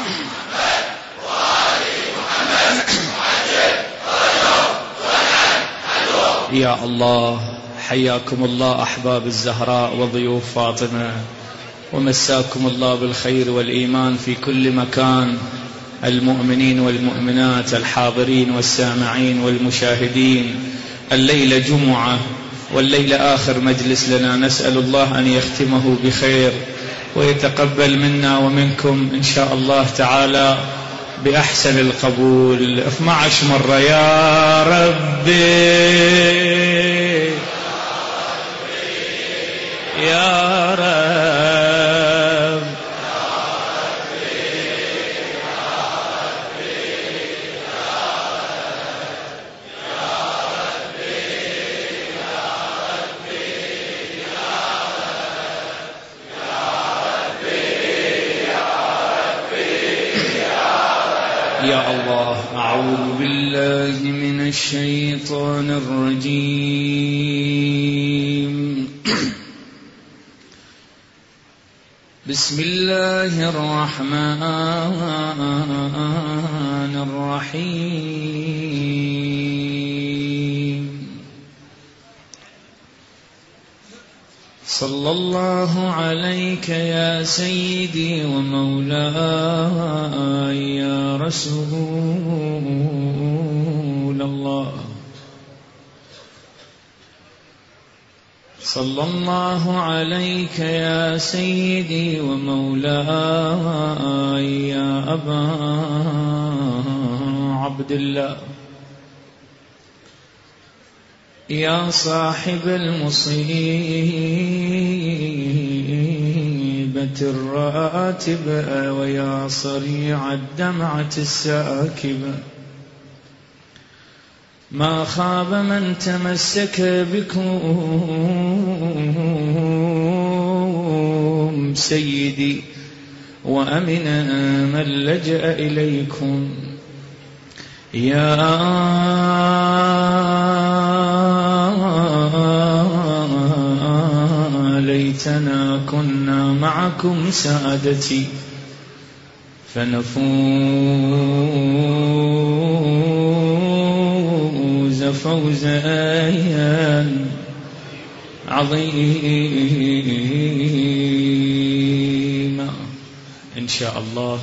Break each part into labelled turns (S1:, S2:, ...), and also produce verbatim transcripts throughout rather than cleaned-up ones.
S1: محمد وآل محمد وعجل فرجهم ونعم.
S2: يا الله، حياكم الله أحباب الزهراء وضيوف فاطمة، ومساكم الله بالخير والإيمان في كل مكان، المؤمنين والمؤمنات الحاضرين والسامعين والمشاهدين. الليلة جمعة والليلة آخر مجلس لنا، نسأل الله أن يختمه بخير ويتقبل منا ومنكم إن شاء الله تعالى بأحسن القبول. اثني عشر مرة يا ربي يا رب يا الله. أعوذ بالله من الشيطان الرجيم. بسم الله الرحمن الرحيم. صلى الله عليك يا سيدي ومولاي يا رسول الله. صلى الله عليك يا سيدي ومولاي يا أبا عبد الله، يا صاحب المصيبة الراتبة ويا صريع الدمعة الساكبة، ما خاب من تمسك بكم سيدي، وأمن من لجأ إليكم. يا ليتنا كنا معكم سادتي فنفوز فوزا عظيما إن شاء الله،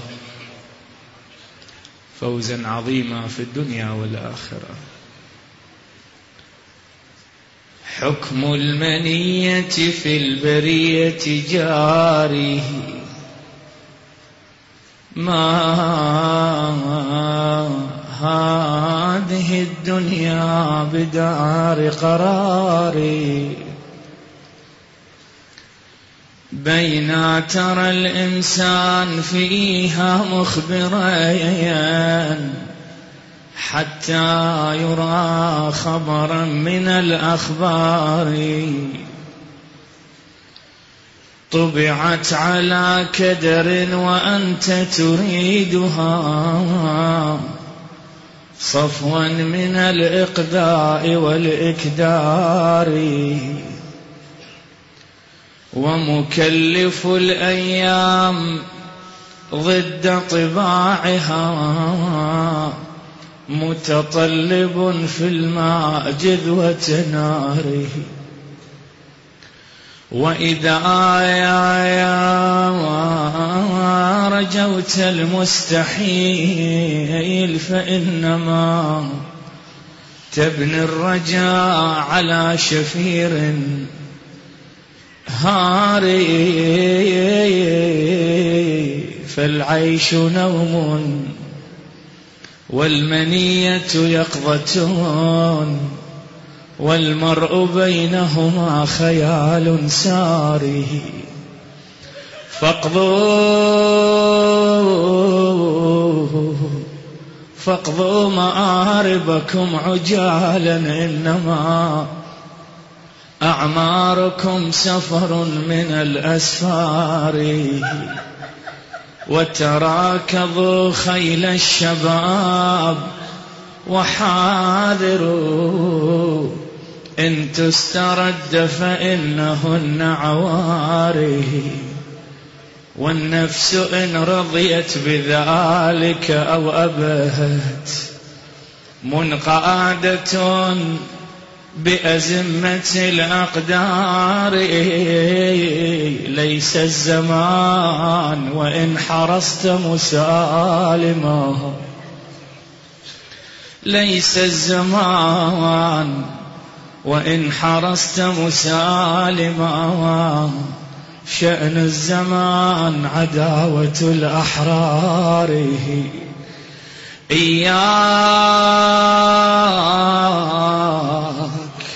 S2: فوزا عظيما في الدنيا والآخرة. حكم المنية في البرية جاري، ما هذه الدنيا بدار قراري، بين ترى الإنسان فيها مخبرين حتى يرى خبرا من الأخبار، طبعت على كدر وأنت تريدها، صفوا من الإقداء والإكدار، ومكلف الأيام ضد طباعها، متطلب في الماء جذوة ناره. وإذا يا يا رجوت المستحيل فإنما تبني الرجاء على شفير هاري، فالعيش نوم والمنية يقظة، والمرء بينهما خيال ساري. فاقضوا فاقضوا مآربكم عجالا، إنما أعماركم سفر من الأسفار، وتراكضوا خيل الشباب وحاذروا إن تسترد فإنهن عواري. فاقضوا فاقضوا مآربكم عجالا، إنما أعماركم سفر من الأسفار، وتراكضوا خيل الشباب وحاذروا إن تسترد فإنهن عواري. فاقضوا فاقضوا مآربكم عجالا، إنما أعماركم سفر من الأسفار، وتراكضوا خيل الشباب وحاذروا إن تسترد فإنهن عواري. والنفس إن رضيت بذلك أو أبت منقادة بأزمة الأقدار. ليس الزمان وإن حرصت مسالما، ليس الزمان وإن حرصت مسالما، شأن الزمان عداوة الأحرار. إياك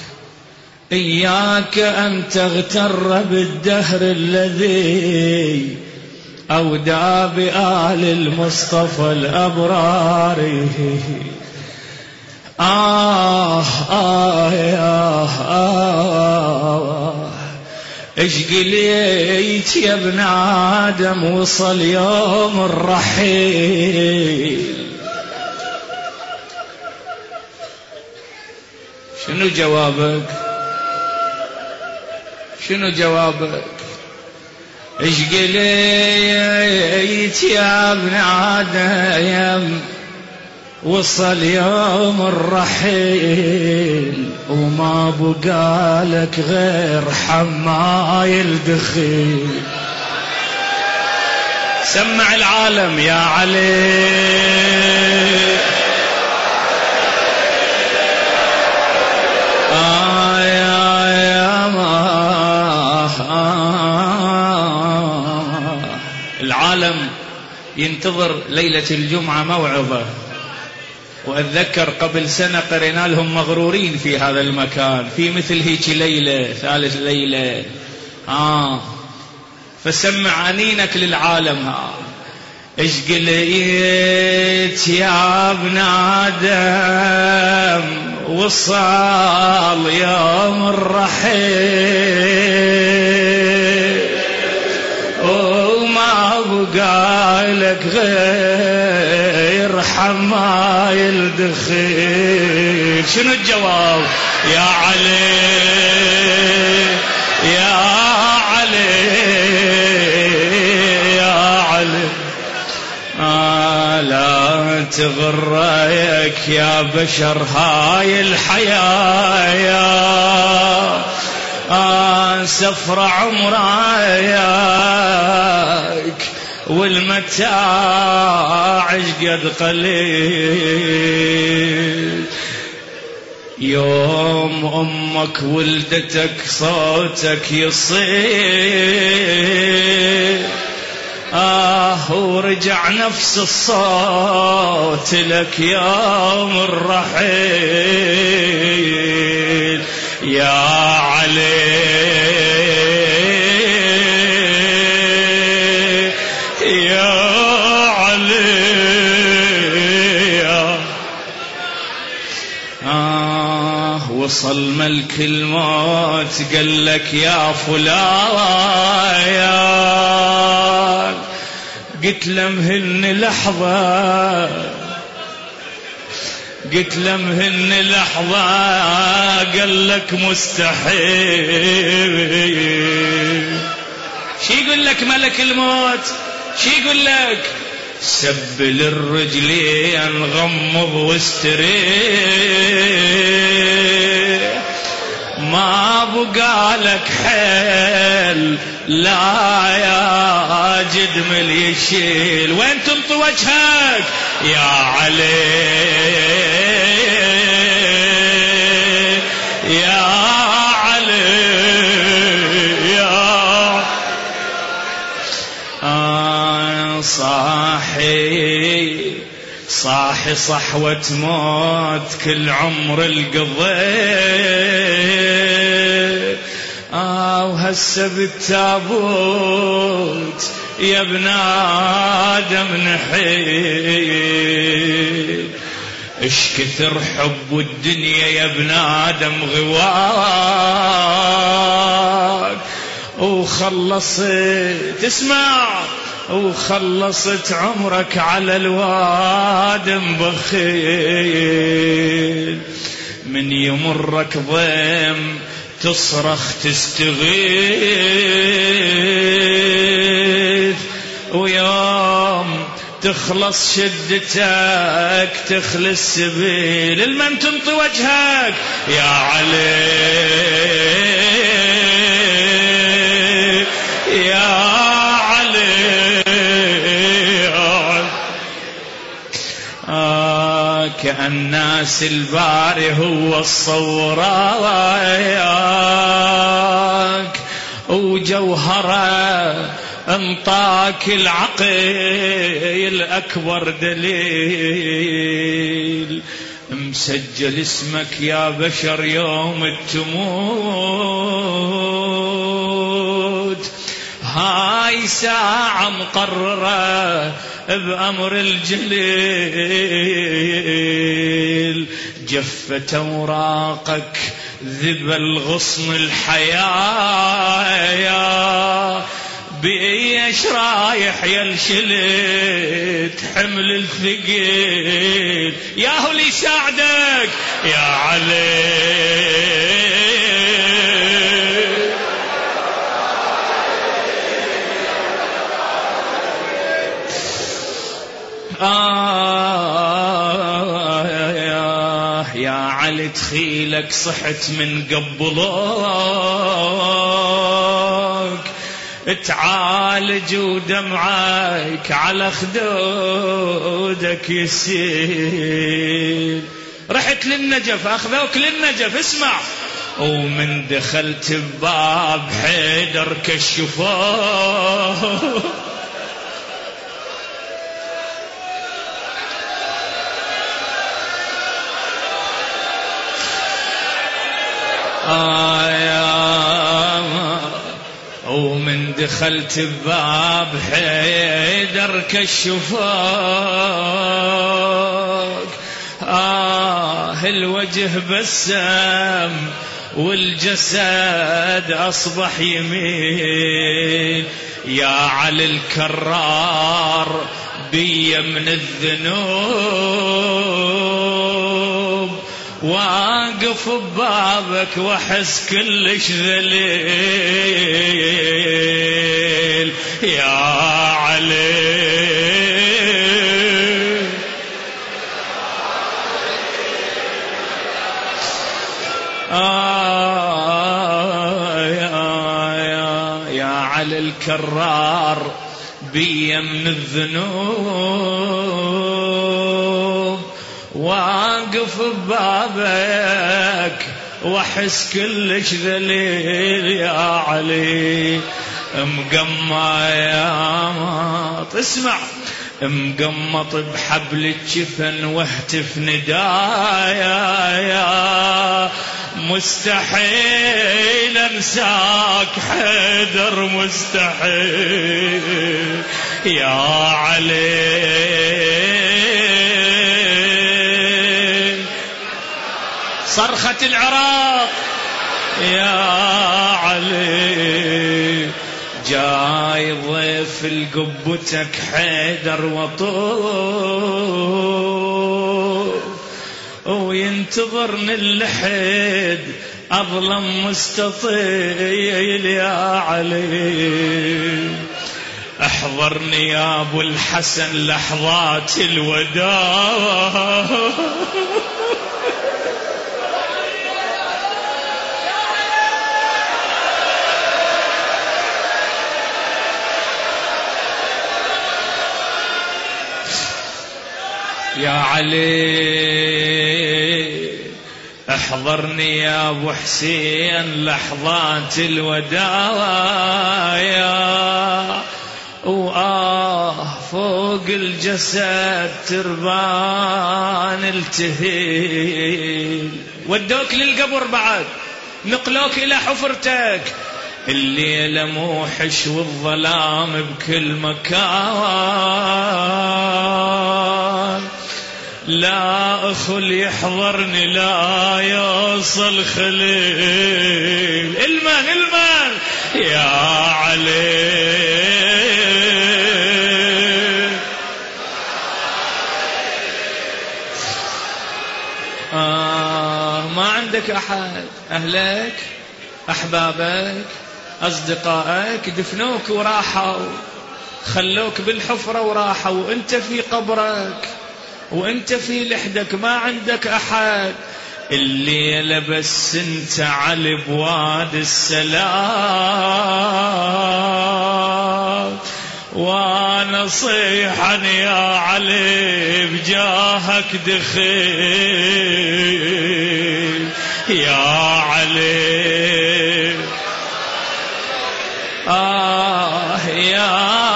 S2: إياك أن تغتر بالدهر الذي أودى بآل المصطفى الأبرار. آه آه آه آه إيش قليت يا ابن آدم وصل يوم الرحيل. شنو جوابك؟ شنو جوابك؟ إيش قليت يا ابن آدم وصل يوم الرحيل، وما بقالك غير حمايل دخيل. سمع العالم يا علي. آه يا يا ما آه. العالم ينتظر ليلة الجمعة موعظة، وأتذكر قبل سنة قرينا لهم مغرورين في هذا المكان في مثل هيك ليلة، ثالث ليلة. آه فسمع أنينك للعالم. ها إيش قليت يا ابن آدم وصال يوم الرحيل، وما بقالك غير حمايل دخيل. شنو الجواب يا علي يا علي يا علي؟ آه لا تغريك يا بشر هاي الحياة، آه سفر عمرك والمتاع قد قليل. يوم أمك ولدتك صوتك يصير، آه ورجع نفس الصوت لك يوم الرحيل يا علي يا علي يا آه. وصل ملك الموت قال لك يا فلان، قلت لمهن لحظة قلت لمهن لحظة، قال لك مستحيل. شي يقول لك ملك الموت؟ شي يقول لك؟ سبل الرجلين غمض واستريح، ما بقالك حيل لا يا جدمل يشيل. وين تنطي وجهك يا علي يا علي يا آه صاحي صاحي صحوة موت كل عمر القضيت، آه وهسه بالتابوت يا ابن آدم نحيل. اش كثر حب الدنيا يا ابن آدم غواك، وخلصت اسمع وخلصت عمرك على الوادم بخيل. من يمرك ضيم تصرخ تستغيث، ويوم تخلص شدتك تخلي السبيل المن تنطي وجهك يا علي يا علي آه كأن ناس الباري هو الصوراك وجوهره انطاك العقل أكبر دليل مسجل اسمك يا بشر يوم تموت هاي ساعة مقررة بأمر الجليل جفت أوراقك ذبل غصن الحياة بإيش رايح يلشلت حمل الثقيل ياهو اللي يساعدك يا علي آه يا, يا علي تخيلك صحت من قبلك تعالج ودمعك على خدودك يسيل رحت للنجف أخذوك للنجف اسمع ومن دخلت بباب حيدر كشفوه آه يا ومن دخلت بباب حيدر كشفوك آه الوجه بسم والجسد أصبح يميل يا علي الكرار بي من الذنوب واقف ببابك واحس كلش ذليل يا علي آه يا, يا, يا علي الكرار بي من الذنوب واقف ببابك واحس كلش ذليل يا علي مقمى يا ماط اسمع مقمط بحبل الجفن واهتف ندايا يا مستحيل انساك حيدر مستحيل يا علي صرخة العراق يا علي جاي ضيف لقبتك حيدر وطوف وينتظرني اللحد أظلم مستطيل يا علي احضرني يا أبو الحسن لحظات الوداع يا علي احضرني يا ابو حسين لحظات الوداع وآه فوق الجسد تربان التهيل ودوك للقبر بعد نقلوك إلى حفرتك الليلة موحش والظلام بكل مكان لا أخل يحضرني لا يوصل خليل المن المن يا علي آه ما عندك أحد أهلك أحبابك أصدقائك دفنوك وراحوا خلوك بالحفرة وراحوا وانت في قبرك وانت في لحدك ما عندك أحد. الليلة بس انت علي بواد السلام وانا صيحا يا علي بجاهك دخيل يا علي. آه يا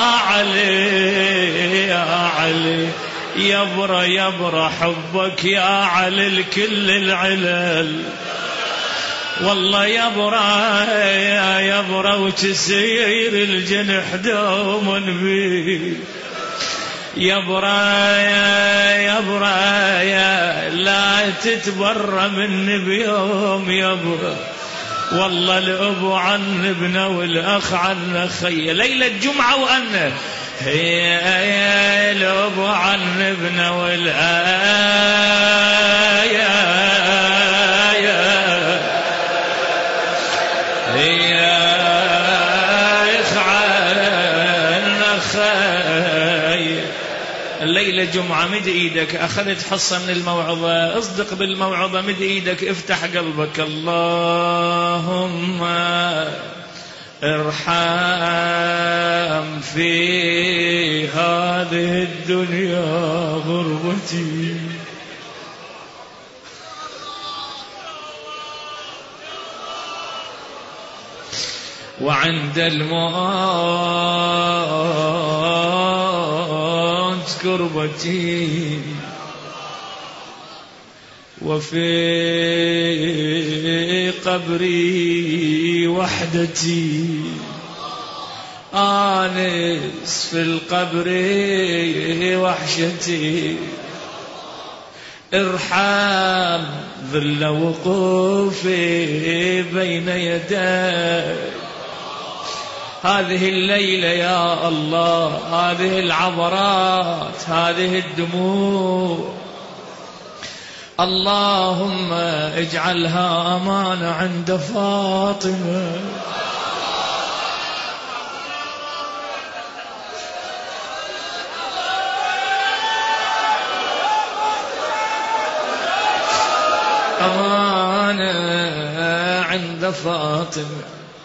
S2: علي يا علي يبرى يبرى حبك يا علي الكل العلل والله يبرى يا يبرى وتسير الجنح دوم بي يبرى يا يبرى يا لا تتبرى مني بيوم يبرى والله الأب عن ابنه والأخ عن خيه. ليلة جمعة وأنه هي الأب عن ابنه والآية هي إخ عن خيه. الليلة جمعة مد إيدك أخذت حصة من الموعظة اصدق بالموعظة مد إيدك افتح قلبك. اللهم ارحم في هذه الدنيا غربتي وعند الموت كربتي وفي قبري وحدتي آنس في القبر وحشتي. ارحم ظل وقوفي بين يديك هذه الليلة يا الله هذه العبرات هذه الدموع اللهم اجعلها أمانة عند فاطمة أمانة عند فاطمة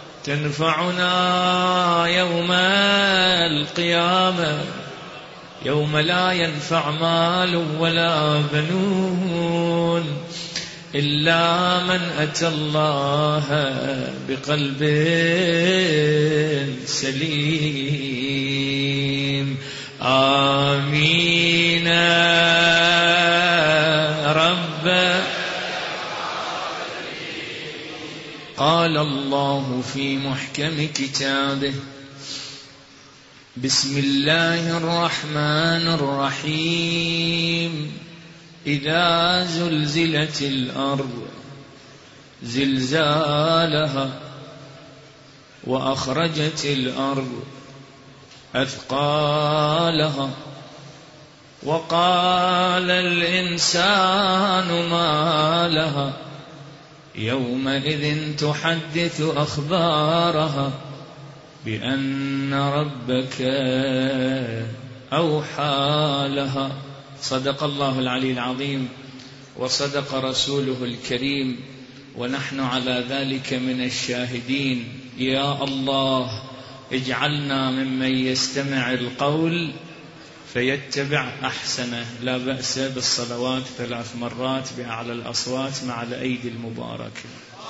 S2: تنفعنا يوم القيامة يوم لا ينفع مال ولا بنون إلا من أتى الله بقلب سليم. آمين رب. قال الله في محكم كتابه بسم الله الرحمن الرحيم إذا زلزلت الأرض زلزالها وأخرجت الأرض أثقالها وقال الإنسان ما لها يومئذ تحدث أخبارها بأن ربك أوحى لها. صدق الله العلي العظيم وصدق رسوله الكريم ونحن على ذلك من الشاهدين. يا الله اجعلنا ممن يستمع القول فيتبع أحسنه. لا بأس بالصلوات ثلاث مرات بأعلى الأصوات مع الأيدي المباركة.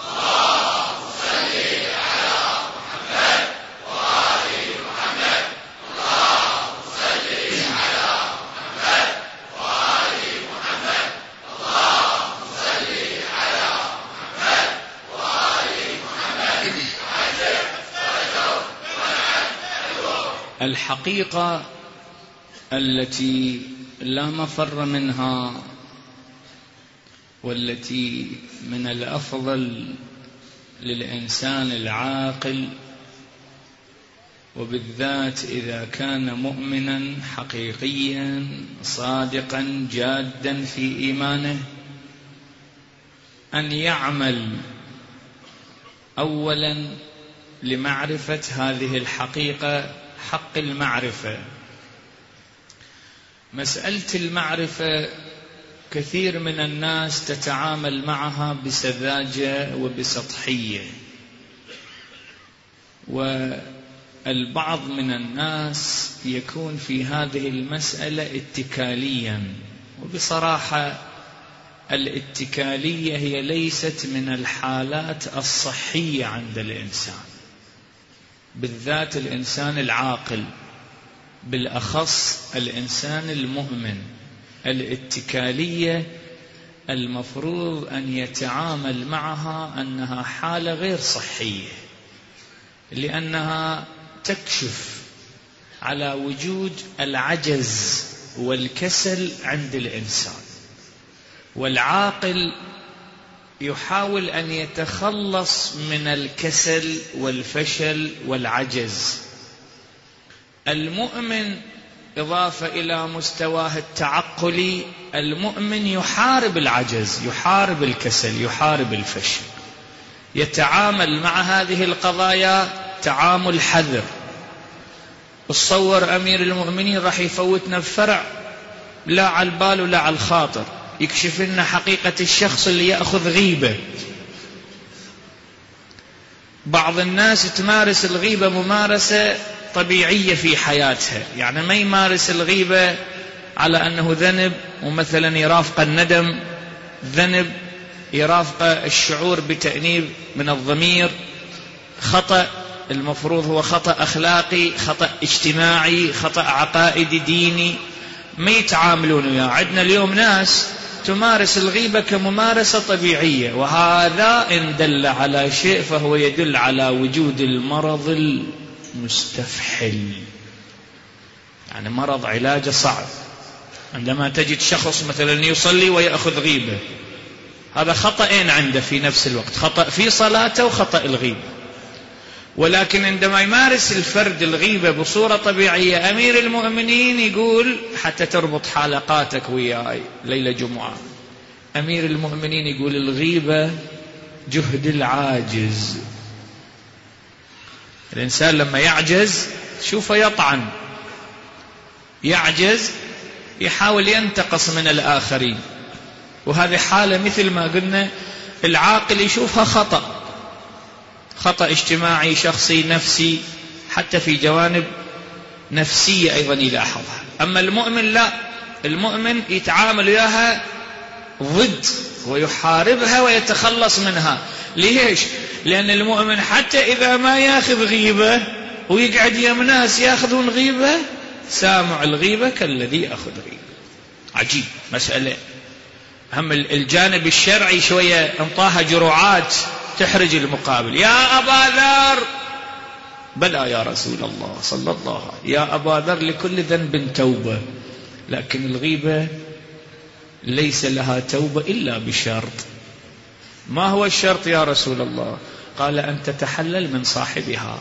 S2: الحقيقة التي لا مفر منها والتي من الأفضل للإنسان العاقل وبالذات إذا كان مؤمنا حقيقيا صادقا جادا في إيمانه أن يعمل أولا لمعرفة هذه الحقيقة حق المعرفة. مسألة المعرفة كثير من الناس تتعامل معها بسذاجة وبسطحية، والبعض من الناس يكون في هذه المسألة اتكاليا. وبصراحة الاتكالية هي ليست من الحالات الصحية عند الإنسان، بالذات الإنسان العاقل، بالأخص الإنسان المؤمن. الاتكالية المفروض أن يتعامل معها أنها حالة غير صحية، لأنها تكشف على وجود العجز والكسل عند الإنسان. والعاقل يحاول أن يتخلص من الكسل والفشل والعجز. المؤمن إضافة إلى مستواه التعقلي، المؤمن يحارب العجز، يحارب الكسل، يحارب الفشل، يتعامل مع هذه القضايا تعامل حذر. تصور أمير المؤمنين راح يفوتنا بفرع لا على البال ولا على الخاطر، يكشف لنا حقيقة الشخص اللي يأخذ غيبة. بعض الناس تمارس الغيبة ممارسة طبيعية في حياتها، يعني ما يمارس الغيبة على أنه ذنب، ومثلا يرافق الندم ذنب، يرافق الشعور بتأنيب من الضمير، خطأ المفروض هو خطأ أخلاقي، خطأ اجتماعي، خطأ عقائدي ديني، ما يتعاملون وياه. عندنا اليوم ناس تمارس الغيبة كممارسة طبيعية، وهذا إن دل على شيء فهو يدل على وجود المرض المستفحل، يعني مرض علاجه صعب. عندما تجد شخص مثلا يصلي ويأخذ غيبة، هذا خطأين عنده في نفس الوقت، خطأ في صلاته وخطأ الغيبة. ولكن عندما يمارس الفرد الغيبة بصورة طبيعية، أمير المؤمنين يقول حتى تربط حلقاتك وياي ليلة جمعة، أمير المؤمنين يقول الغيبة جهد العاجز. الإنسان لما يعجز شوفه يطعن، يعجز يحاول ينتقص من الآخرين، وهذه حالة مثل ما قلنا العاقل يشوفها خطأ، خطأ اجتماعي شخصي نفسي، حتى في جوانب نفسية أيضا يلاحظها. أما المؤمن لا، المؤمن يتعامل وياها ضد ويحاربها ويتخلص منها. ليش؟ لأن المؤمن حتى إذا ما ياخذ غيبة ويقعد يم ناس ياخذون غيبة، سامع الغيبة كالذي يأخذ غيبة. عجيب مسألة. هم الجانب الشرعي شوية انطاها جرعات تحرج المقابل. يا أبا ذر، بلى يا رسول الله صلى الله عليه وسلم، يا أبا ذر لكل ذنب توبة، لكن الغيبة ليس لها توبة إلا بشرط. ما هو الشرط يا رسول الله؟ قال أن تتحلل من صاحبها.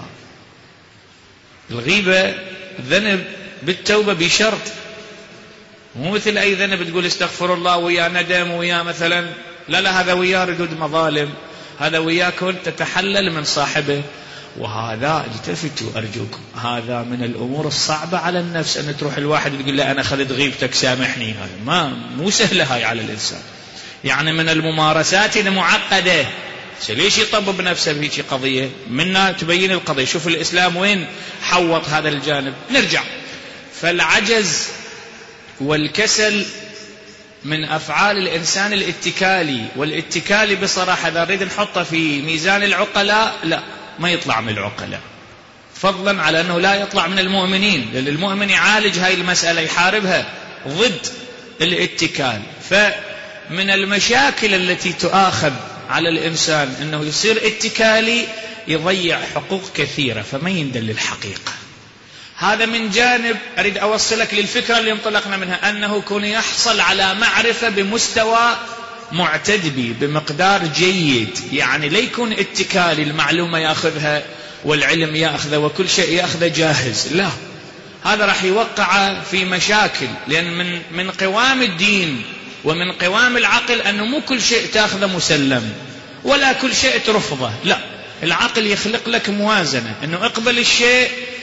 S2: الغيبة ذنب بالتوبة بشرط، مو مثل أي ذنب تقول استغفر الله ويا ندم ويا مثلا، لا لا، هذا ويا ردود مظالم، هذا وياكم تتحلل من صاحبه. وهذا التفتوا أرجوكم، هذا من الأمور الصعبة على النفس، أن تروح الواحد يقول له أنا أخذت غيبتك سامحني، هذا ما مو سهلة هاي على الإنسان، يعني من الممارسات المعقدة. ليش يطبب نفسه بهيك قضية؟ منا تبين القضية. شوف الإسلام وين حوط هذا الجانب. نرجع، فالعجز والكسل من أفعال الإنسان الاتكالي، والاتكالي بصراحة إذا نريد نحطه في ميزان العقلاء لا، ما يطلع من العقلاء، فضلا على أنه لا يطلع من المؤمنين، لأن المؤمن يعالج هاي المسألة، يحاربها ضد الاتكال. فمن المشاكل التي تؤاخذ على الإنسان أنه يصير اتكالي، يضيع حقوق كثيرة فما يندل الحقيقة. هذا من جانب. أريد أوصلك للفكرة اللي انطلقنا منها، أنه كون يحصل على معرفة بمستوى معتدبي بمقدار جيد، يعني لا يكون اتكالي، المعلومة يأخذها والعلم يأخذه وكل شيء يأخذه جاهز، لا، هذا راح يوقع في مشاكل. لأن من من قوام الدين ومن قوام العقل أنه مو كل شيء تأخذه مسلم ولا كل شيء ترفضه، لا، العقل يخلق لك موازنة، أنه اقبل الشيء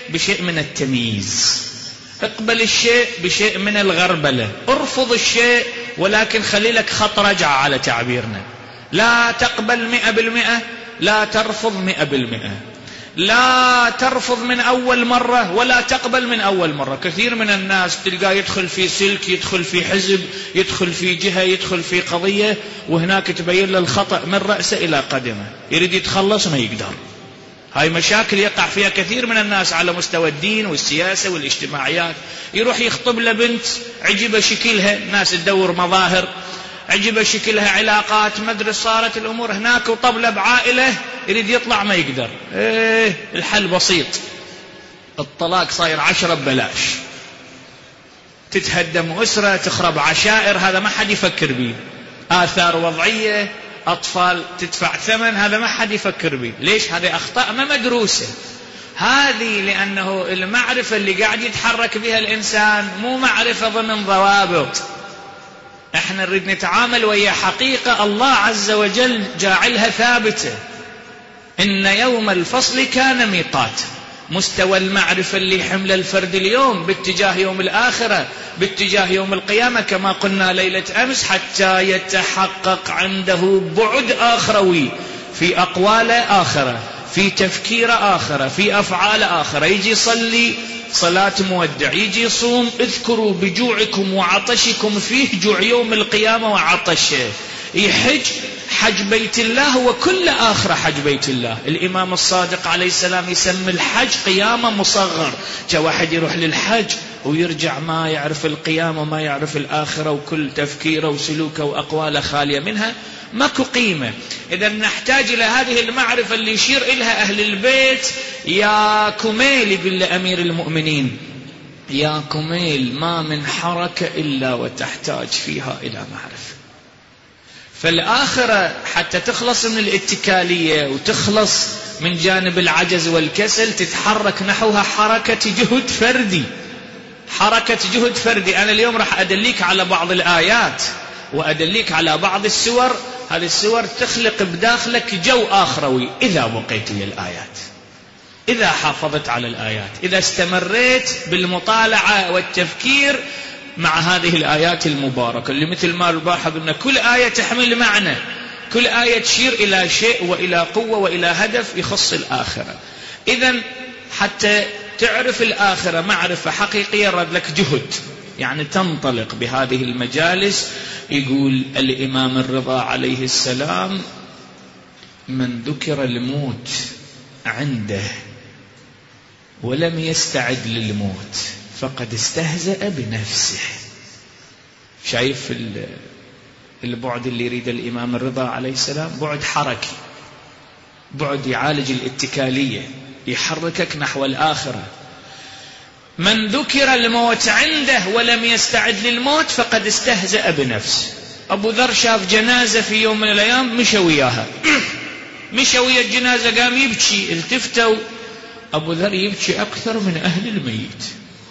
S2: بشيء من التمييز، اقبل الشيء بشيء من الغربلة، ارفض الشيء ولكن خلي لك خط رجعة على تعبيرنا. لا تقبل مئة بالمئة، لا ترفض مئة بالمئة، لا ترفض من أول مرة ولا تقبل من أول مرة. كثير من الناس تلقاه يدخل في سلك، يدخل في حزب، يدخل في جهة، يدخل في قضية، وهناك تبين له الخطأ من رأسه إلى قدمه، يريد يتخلص ما يقدر. هاي مشاكل يقع فيها كثير من الناس على مستوى الدين والسياسة والاجتماعيات. يروح يخطب لبنت عجب شكلها، الناس تدور مظاهر، عجب شكلها، علاقات، مدرس، صارت الأمور هناك وطبلة بعائلة، يريد يطلع ما يقدر. ايه الحل بسيط، الطلاق صاير عشرة ببلاش، تتهدم أسرة، تخرب عشائر، هذا ما حد يفكر به. آثار وضعية، أطفال تدفع ثمن، هذا ما حد يفكر به. ليش؟ هذه أخطاء ما مدروسة. هذه لأنه المعرفة اللي قاعد يتحرك بها الإنسان مو معرفة ضمن ضوابط. احنا نريد نتعامل ويا حقيقة الله عز وجل جاعلها ثابتة. إن يوم الفصل كان ميقات. مستوى المعرفة اللي حمل الفرد اليوم باتجاه يوم الآخرة، باتجاه يوم القيامة، كما قلنا ليلة أمس، حتى يتحقق عنده بعد آخروي في أقوال آخرة، في تفكير آخرة، في أفعال آخرة. يجي يصلي صلاة مودع، يجي يصوم، اذكروا بجوعكم وعطشكم فيه جوع يوم القيامة وعطشه. يحج، حج بيت الله وكل آخر حج بيت الله. الإمام الصادق عليه السلام يسمي الحج قيامة مصغر. جاء واحد يروح للحج ويرجع ما يعرف القيامة وما يعرف الآخرة، وكل تفكيره وسلوكه وأقواله خالية منها، ماكو قيمة. إذا نحتاج إلى هذه المعرفة اللي يشير إلها أهل البيت. يا كميل بالله أمير المؤمنين، يا كميل ما من حركة إلا وتحتاج فيها إلى معرفة. فالآخرة حتى تخلص من الاتكالية وتخلص من جانب العجز والكسل، تتحرك نحوها حركة جهد فردي، حركة جهد فردي. أنا اليوم راح أدليك على بعض الآيات وأدليك على بعض السور. هذه السور تخلق بداخلك جو آخروي إذا بقيت للآيات، إذا حافظت على الآيات، إذا استمريت بالمطالعة والتفكير مع هذه الآيات المباركة، اللي مثل ما البارحة قلنا كل آية تحمل معنى، كل آية تشير إلى شيء وإلى قوة وإلى هدف يخص الآخرة. إذن حتى تعرف الآخرة معرفة حقيقية رد لك جهد، يعني تنطلق بهذه المجالس. يقول الإمام الرضا عليه السلام: من ذكر الموت عنده ولم يستعد للموت فقد استهزأ بنفسه. شايف البعد اللي يريد الإمام الرضا عليه السلام؟ بعد حركي، بعد يعالج الاتكالية، يحركك نحو الآخرة. من ذكر الموت عنده ولم يستعد للموت فقد استهزأ بنفسه. أبو ذر شاف جنازة في يوم من الأيام، مشى وياها، مشى ويا الجنازة، قام يبكي، التفتوا أبو ذر يبكي أكثر من أهل الميت،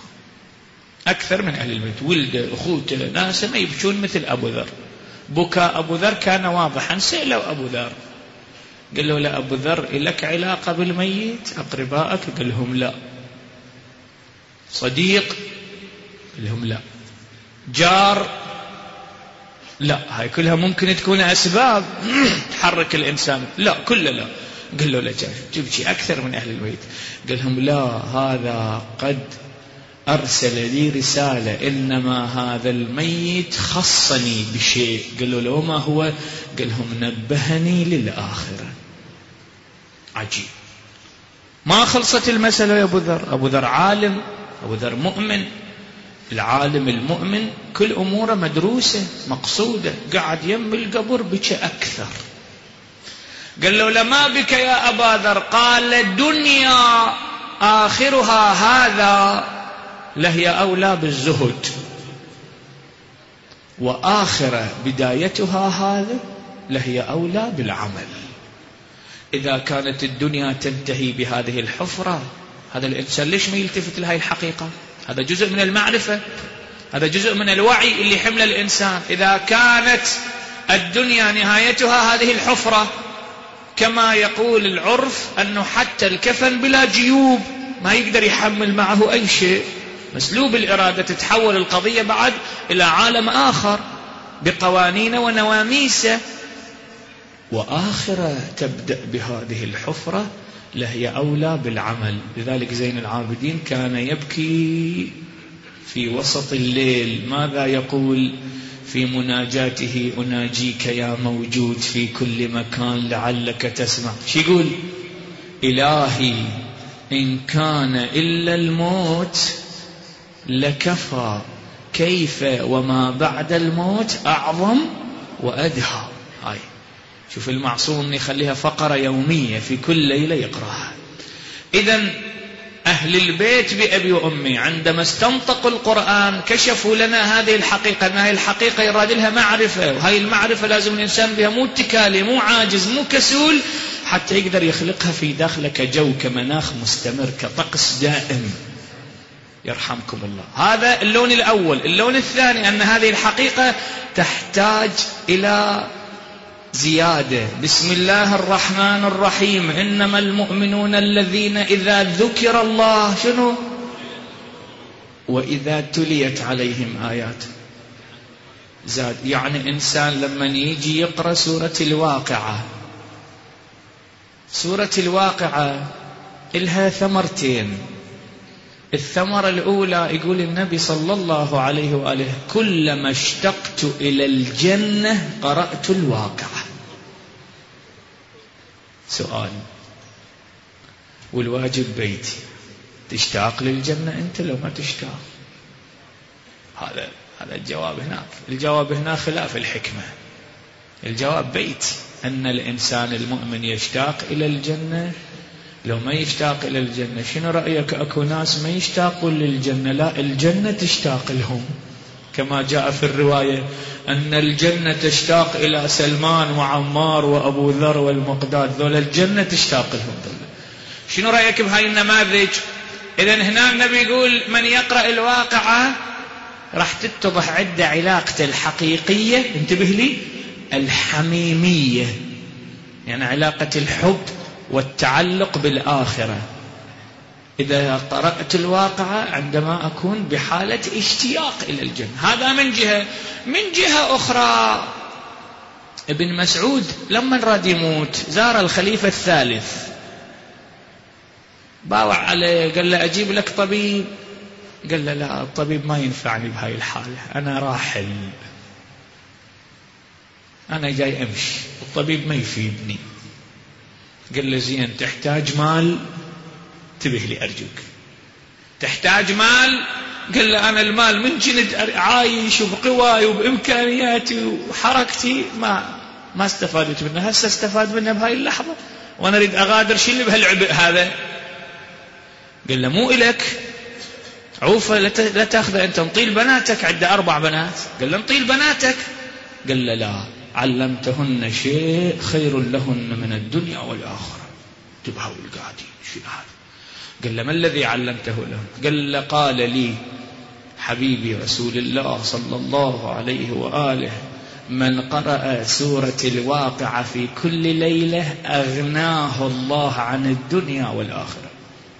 S2: أكثر من أهل الميت. ولد أخوته ناس ما يبكون مثل أبو ذر. بكاء أبو ذر كان واضحا. سألوا أبو ذر، قال له: لا أبو ذر لك علاقة بالميت؟ أقربائك؟ قال لهم لا. صديق؟ قال لهم لا. جار؟ لا. هاي كلها ممكن تكون أسباب تحرك الإنسان، لا كلها لا. قال له: لا تبكي أكثر من أهل الميت. قال لهم: لا، هذا قد أرسل لي رسالة، إنما هذا الميت خصني بشيء. قال له: ما هو؟ قال لهم: نبهني للآخرة. عجيب. ما خلصت المسألة يا أبو ذر. أبو ذر عالم، أبو ذر مؤمن. العالم المؤمن كل أموره مدروسة مقصودة. قعد يم القبر بكى أكثر. قال له: لما بك يا أبا ذر؟ قال: الدنيا آخرها هذا لهي أولى بالزهد، وآخر بدايتها هذا لهي أولى بالعمل. إذا كانت الدنيا تنتهي بهذه الحفرة، هذا الإنسان ليش ما يلتفت لهذه الحقيقة؟ هذا جزء من المعرفة، هذا جزء من الوعي اللي حمل الإنسان. إذا كانت الدنيا نهايتها هذه الحفرة، كما يقول العرف أنه حتى الكفن بلا جيوب، ما يقدر يحمل معه أي شيء. مسلوب الإرادة تتحول القضية بعد إلى عالم آخر بقوانين ونواميس، وآخرة تبدأ بهذه الحفرة لهي أولى بالعمل. لذلك زين العابدين كان يبكي في وسط الليل. ماذا يقول في مناجاته؟ أناجيك يا موجود في كل مكان لعلك تسمع. شو يقول؟ إلهي إن كان إلا الموت لكفى، كيف وما بعد الموت أعظم وأدهى. هاي شوف المعصوم يخليها فقرة يومية في كل ليلة يقرأها. إذن أهل البيت بأبي وأمي عندما استنطقوا القرآن كشفوا لنا هذه الحقيقة، أن هذه الحقيقة يراد لها معرفة، وهي المعرفة لازم الإنسان بها مو اتكالي، مو عاجز، مو كسول، حتى يقدر يخلقها في داخله كجو، كمناخ مستمر، كطقس دائم. يرحمكم الله. هذا اللون الأول. اللون الثاني أن هذه الحقيقة تحتاج إلى زيادة. بسم الله الرحمن الرحيم، إنما المؤمنون الذين إذا ذكر الله شنو؟ وإذا تليت عليهم آيات زاد. يعني إنسان لما يجي يقرأ سورة الواقعة، سورة الواقعة إلها ثمرتين. الثمرة الأولى يقول النبي صلى الله عليه وآله كلما اشتقت إلى الجنة قرأت الواقعة. سؤال، والواجب بيتي، تشتاق للجنة أنت لو ما تشتاق؟ هذا هذا الجواب هناك. الجواب هنا خلاف الحكمة. الجواب بيتي، أن الإنسان المؤمن يشتاق إلى الجنة لو ما يشتاق إلى الجنة. شنو رأيك؟ أكو ناس ما يشتاقون للجنة، لا الجنة تشتاق لهم، كما جاء في الرواية أن الجنة تشتاق إلى سلمان وعمار وأبو ذر والمقداد، ذول الجنة تشتاق لهم. شنو رأيك بهاي النماذج؟ إذن هنا النبي يقول من يقرأ الواقعة راح تتضح عدة علاقته الحقيقية، انتبه لي، الحميمية، يعني علاقة الحب والتعلق بالآخرة. إذا قرأت الواقعة عندما أكون بحالة اشتياق إلى الجنة، هذا من جهة. من جهة أخرى ابن مسعود لما راد يموت زار الخليفة الثالث، باوع عليه، قال له أجيب لك طبيب؟ قال له لا، الطبيب ما ينفعني بهاي الحالة، أنا راحل، أنا جاي أمشي، الطبيب ما يفيدني. قال له زين، تحتاج مال؟ انتبه لي أرجوك، تحتاج مال؟ قال له أنا المال من جند عايش وبقواي وبإمكانياتي وحركتي ما ما استفادت منه، هسه استفاد منه بهاي اللحظة وأنا أريد أغادر. شو اللي بهالعبء هذا؟ قال له مو إلك عوفة لا تأخذ أنت، نطيل بناتك، عنده أربع بنات. قال له نطيل بناتك؟ قال له لا، علمتهن شيء خير لهن من الدنيا والآخرة. تبهوا القاعدين شو هذا؟ قال له ما الذي علمته لهم؟ قال له قال لي حبيبي رسول الله صلى الله عليه وآله من قرأ سورة الواقعة في كل ليلة أغناه الله عن الدنيا والآخرة.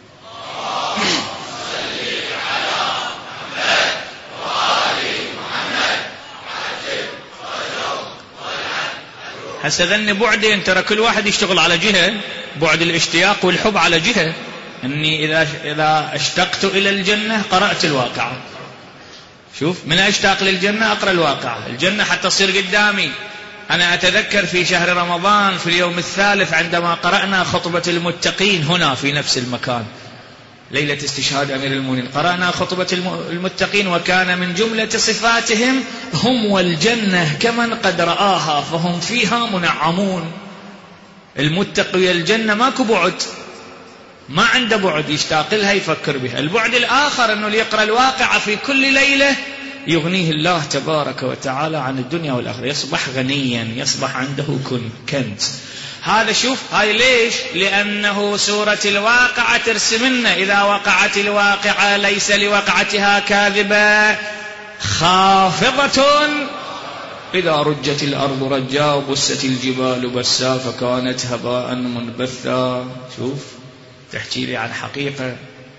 S2: هسه ذني بعدين، ترى كل واحد يشتغل على جهة، بعد الاشتياق والحب على جهة. أني إذا إذا اشتقت إلى الجنة قرأت الواقعة. شوف، من أشتاق للجنة أقرأ الواقعة، الجنة حتى تصير قدامي. أنا أتذكر في شهر رمضان في اليوم الثالث عندما قرأنا خطبة المتقين هنا في نفس المكان، ليلة استشهاد أمير المؤمنين، قرأنا خطبة المتقين، وكان من جملة صفاتهم هم والجنة كمن قد رآها فهم فيها منعمون. المتقي الجنة ماكو بعد، ما عنده بعد، يشتاق لها، يفكر بها. البعد الآخر أنه يقرأ الواقعة في كل ليلة يغنيه الله تبارك وتعالى عن الدنيا والآخرة، يصبح غنيا، يصبح عنده كنز. هذا شوف، هاي ليش؟ لأنه سورة الواقعة ترسمنا إذا وقعت الواقعة ليس لوقعتها كاذبة خافضة إذا رجت الأرض رجا وبست الجبال بسا فكانت هباء منبثا. شوف، تحكي لي عن حقيقة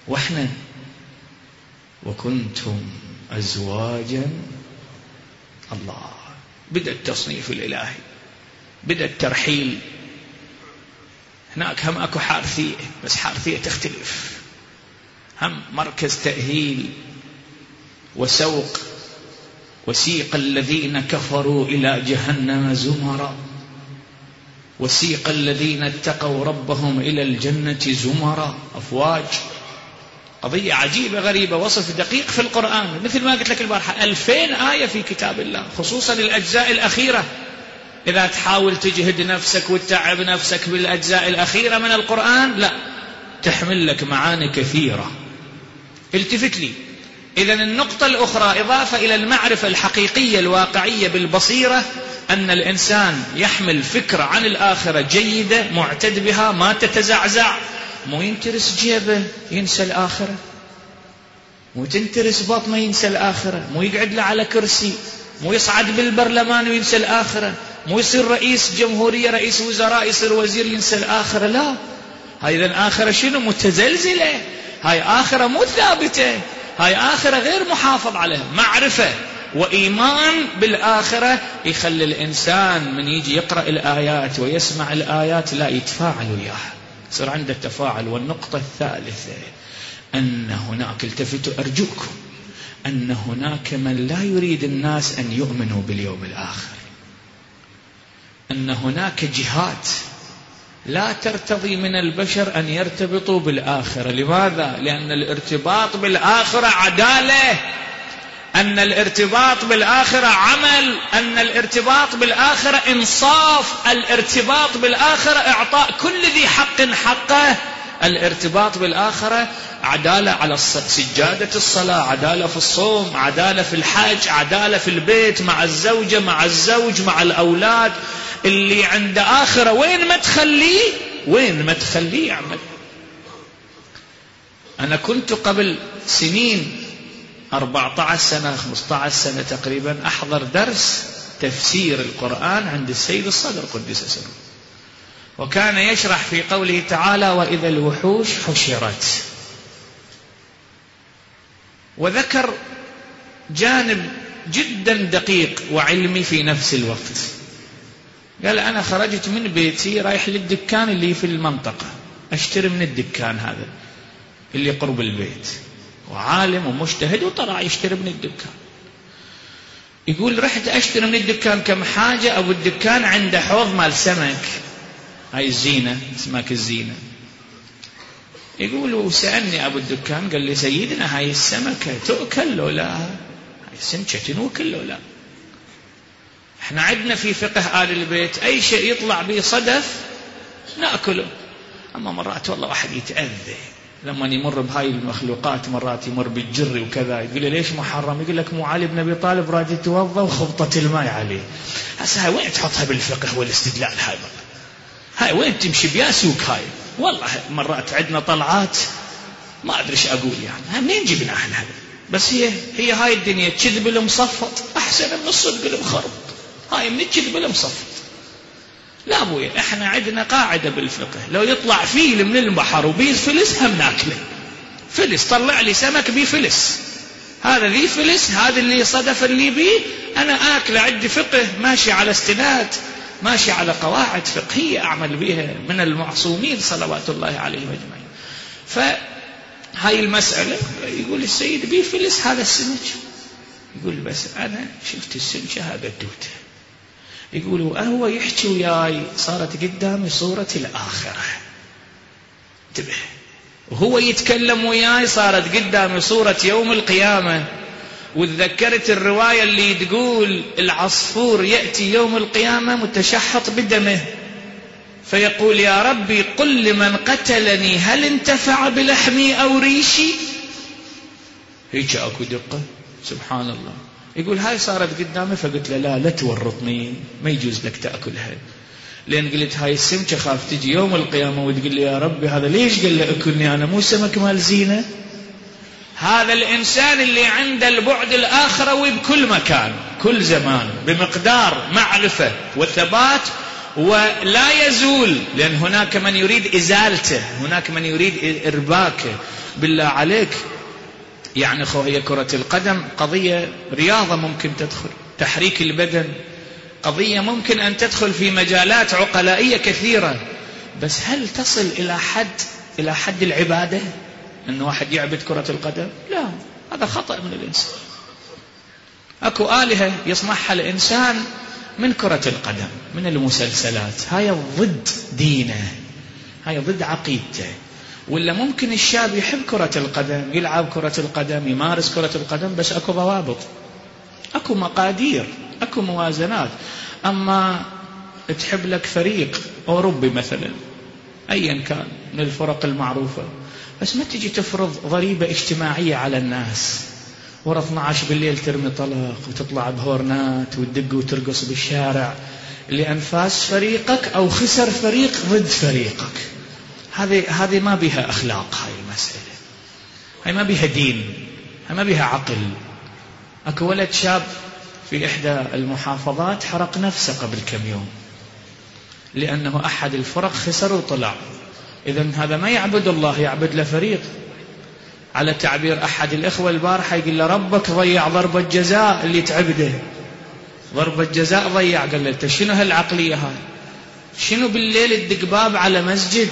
S2: وإحنا وكنتم أزواجا. الله، بدأ التصنيف الإلهي، بدأ الترحيل. هناك هم أكو حارثية، بس حارثية تختلف، هم مركز تأهيل وسوق. وسيق الذين كفروا إلى جهنم زمرا وسيق الذين اتقوا ربهم إلى الجنة زمرا، أفواج. قضية عجيبة غريبة، وصف دقيق في القرآن. مثل ما قلت لك البارحة، ألفين آية في كتاب الله، خصوصا الأجزاء الأخيرة. إذا تحاول تجهد نفسك وتتعب نفسك بالأجزاء الأخيرة من القرآن، لا، تحمل لك معاني كثيرة. التفت لي. إذن النقطة الأخرى، إضافة إلى المعرفة الحقيقية الواقعية بالبصيرة، أن الإنسان يحمل فكرة عن الآخرة جيدة معتد بها ما تتزعزع. مو ينترس جيبه ينسى الآخرة، مو تنترس بطنه ينسى الآخرة، مو يقعد له على كرسي، مو يصعد بالبرلمان وينسى الآخرة، مو يصير رئيس جمهورية رئيس وزراء يصير وزير ينسى الآخرة. لا، هاي إذن آخرة شنو؟ متزلزلة. هاي آخرة مو ثابتة، هاي آخرة غير محافظ عليها. معرفة وإيمان بالآخرة يخلي الإنسان من يجي يقرأ الآيات ويسمع الآيات لا يتفاعل وياها، يصير عنده تفاعل. والنقطة الثالثة، أن هناك، التفتوا أرجوكم، أن هناك من لا يريد الناس أن يؤمنوا باليوم الآخر. أن هناك جهات لا ترتضي من البشر أن يرتبطوا بالآخرة. لماذا؟ لأن الارتباط بالآخرة عدالة، أن الارتباط بالآخرة عمل، أن الارتباط بالآخرة إنصاف، الارتباط بالآخرة إعطاء كل ذي حق حقه، الارتباط بالآخرة عدالة على سجادة الصلاة، عدالة في الصوم، عدالة في الحج، عدالة في البيت مع الزوجة مع الزوج مع الأولاد. اللي عنده آخرة وين ما تخليه، وين ما تخليه يعمل. أنا كنت قبل سنين أربعة عشر سنة خمسة عشر سنة تقريبا أحضر درس تفسير القرآن عند السيد الصدر قدس سره، وكان يشرح في قوله تعالى وإذا الوحوش حشرت، وذكر جانب جدا دقيق وعلمي في نفس الوقت. قال أنا خرجت من بيتي رايح للدكان اللي في المنطقة أشتري من الدكان هذا اللي قرب البيت، وعالم ومجتهد وطلع يشتري من الدكان. يقول رحت أشتري من الدكان كم حاجة. أبو الدكان عنده حوض مال سمك، هاي الزينة، سمك الزينة. يقول وسألني أبو الدكان قال لي سيدنا هاي السمكة تؤكل لو لا؟ هاي السمكة تنوكل لو لا؟ احنا عندنا في فقه آل البيت أي شيء يطلع به صدف نأكله. أما مرات والله واحد يتأذى لما يمر بهاي المخلوقات، مرات يمر بالجر وكذا، يقول لي ليش محرم؟ يقول لك مو علي بن أبي طالب راجل يتوضا وخبطت الماء عليه. هسه هاي وين تحطها بالفقه والاستدلال؟ هاي هاي وين تمشي بيا سوق؟ هاي والله مرات عندنا طلعات ما أدري ايش أقول يعني، منين جبنا احنا هذا؟ بس هي هي هاي الدنيا كذب المصفط أحسن من الصدق المخرب. هاي من الكذب المصفط. لا أبويا، احنا عندنا قاعدة بالفقه، لو يطلع فيل من البحر وبيه فلس هم ناكله. فلس طلع لي سمك بيه فلس، هذا ذي فلس، هذا اللي صدف اللي بيه أنا آكله. عندي فقه ماشي على استناد، ماشي على قواعد فقهية أعمل بها من المعصومين صلوات الله عليهم أجمعين. فهاي المسألة يقول السيد بيه فلس هذا السمك، يقول بس أنا شفت السمكة هذا الدوته. يقولوا هو يحكي وياي صارت قدامي صورة الآخرة، انتبه، وهو يتكلم وياي صارت قدامي صورة يوم القيامة. وتذكرت الرواية اللي تقول العصفور يأتي يوم القيامة متشحط بدمه فيقول يا ربي قل لمن قتلني هل انتفع بلحمي أو ريشي. هيك أكو دقة سبحان الله. يقول هاي صارت قدامي فقلت له لا لا تورطني، ما يجوز لك تأكلها، لأن قلت هاي السمكة خاف تجي يوم القيامة وتقول لي يا ربي هذا ليش قال لي أكلني أنا مو سمك مال زينة. هذا الإنسان اللي عنده البعد الآخرة وبكل مكان كل زمان بمقدار معرفة وثبات ولا يزول، لأن هناك من يريد إزالته، هناك من يريد إرباكه، بالله عليك، يعني خو هي كرة القدم قضية رياضة ممكن تدخل، تحريك البدن قضية ممكن أن تدخل في مجالات عقلائية كثيرة، بس هل تصل إلى حد إلى حد العبادة أن واحد يعبد كرة القدم؟ لا، هذا خطأ من الإنسان. أكو آلهة يصنعها الإنسان من كرة القدم، من المسلسلات، هاي ضد دينه، هاي ضد عقيدته. ولا ممكن الشاب يحب كرة القدم، يلعب كرة القدم، يمارس كرة القدم، بس أكو ضوابط، أكو مقادير، أكو موازنات. أما تحب لك فريق أوروبي مثلا أيا كان من الفرق المعروفة، بس ما تجي تفرض ضريبة اجتماعية على الناس، ورا اثني عشر بالليل ترمي طلق وتطلع بهورنات وتدق وترقص بالشارع لأن فاز فريقك أو خسر فريق ضد فريقك. هذه هذه ما بها أخلاق، هاي المسألة، هاي ما بها دين، هاي ما بها عقل. أكو ولد شاب في إحدى المحافظات حرق نفسه قبل كم يوم لأنه أحد الفرق خسر وطلع. إذن هذا ما يعبد الله، يعبد له فريق. على تعبير أحد الإخوة البارحة يقول له ربك ضيع ضربة جزاء اللي تعبده، ضربة جزاء ضيع. قال له أنت شنو هالعقلية هاي؟ شنو بالليل تدق باب على مسجد؟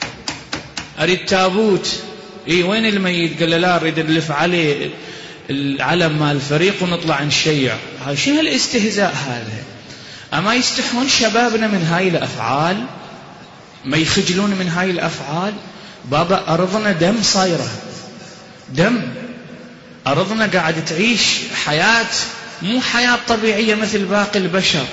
S2: أريد تابوت. إيه وين الميت؟ قال له لا، أريد نلف عليه العلم مال الفريق ونطلع نشيع. هاي شنو هالاستهزاء هذا؟ أما يستحون شبابنا من هاي الأفعال؟ ما يخجلون من هاي الأفعال؟ بابا أرضنا دم صايرة، دم. أرضنا قاعد تعيش حياة مو حياة طبيعية مثل باقي البشر.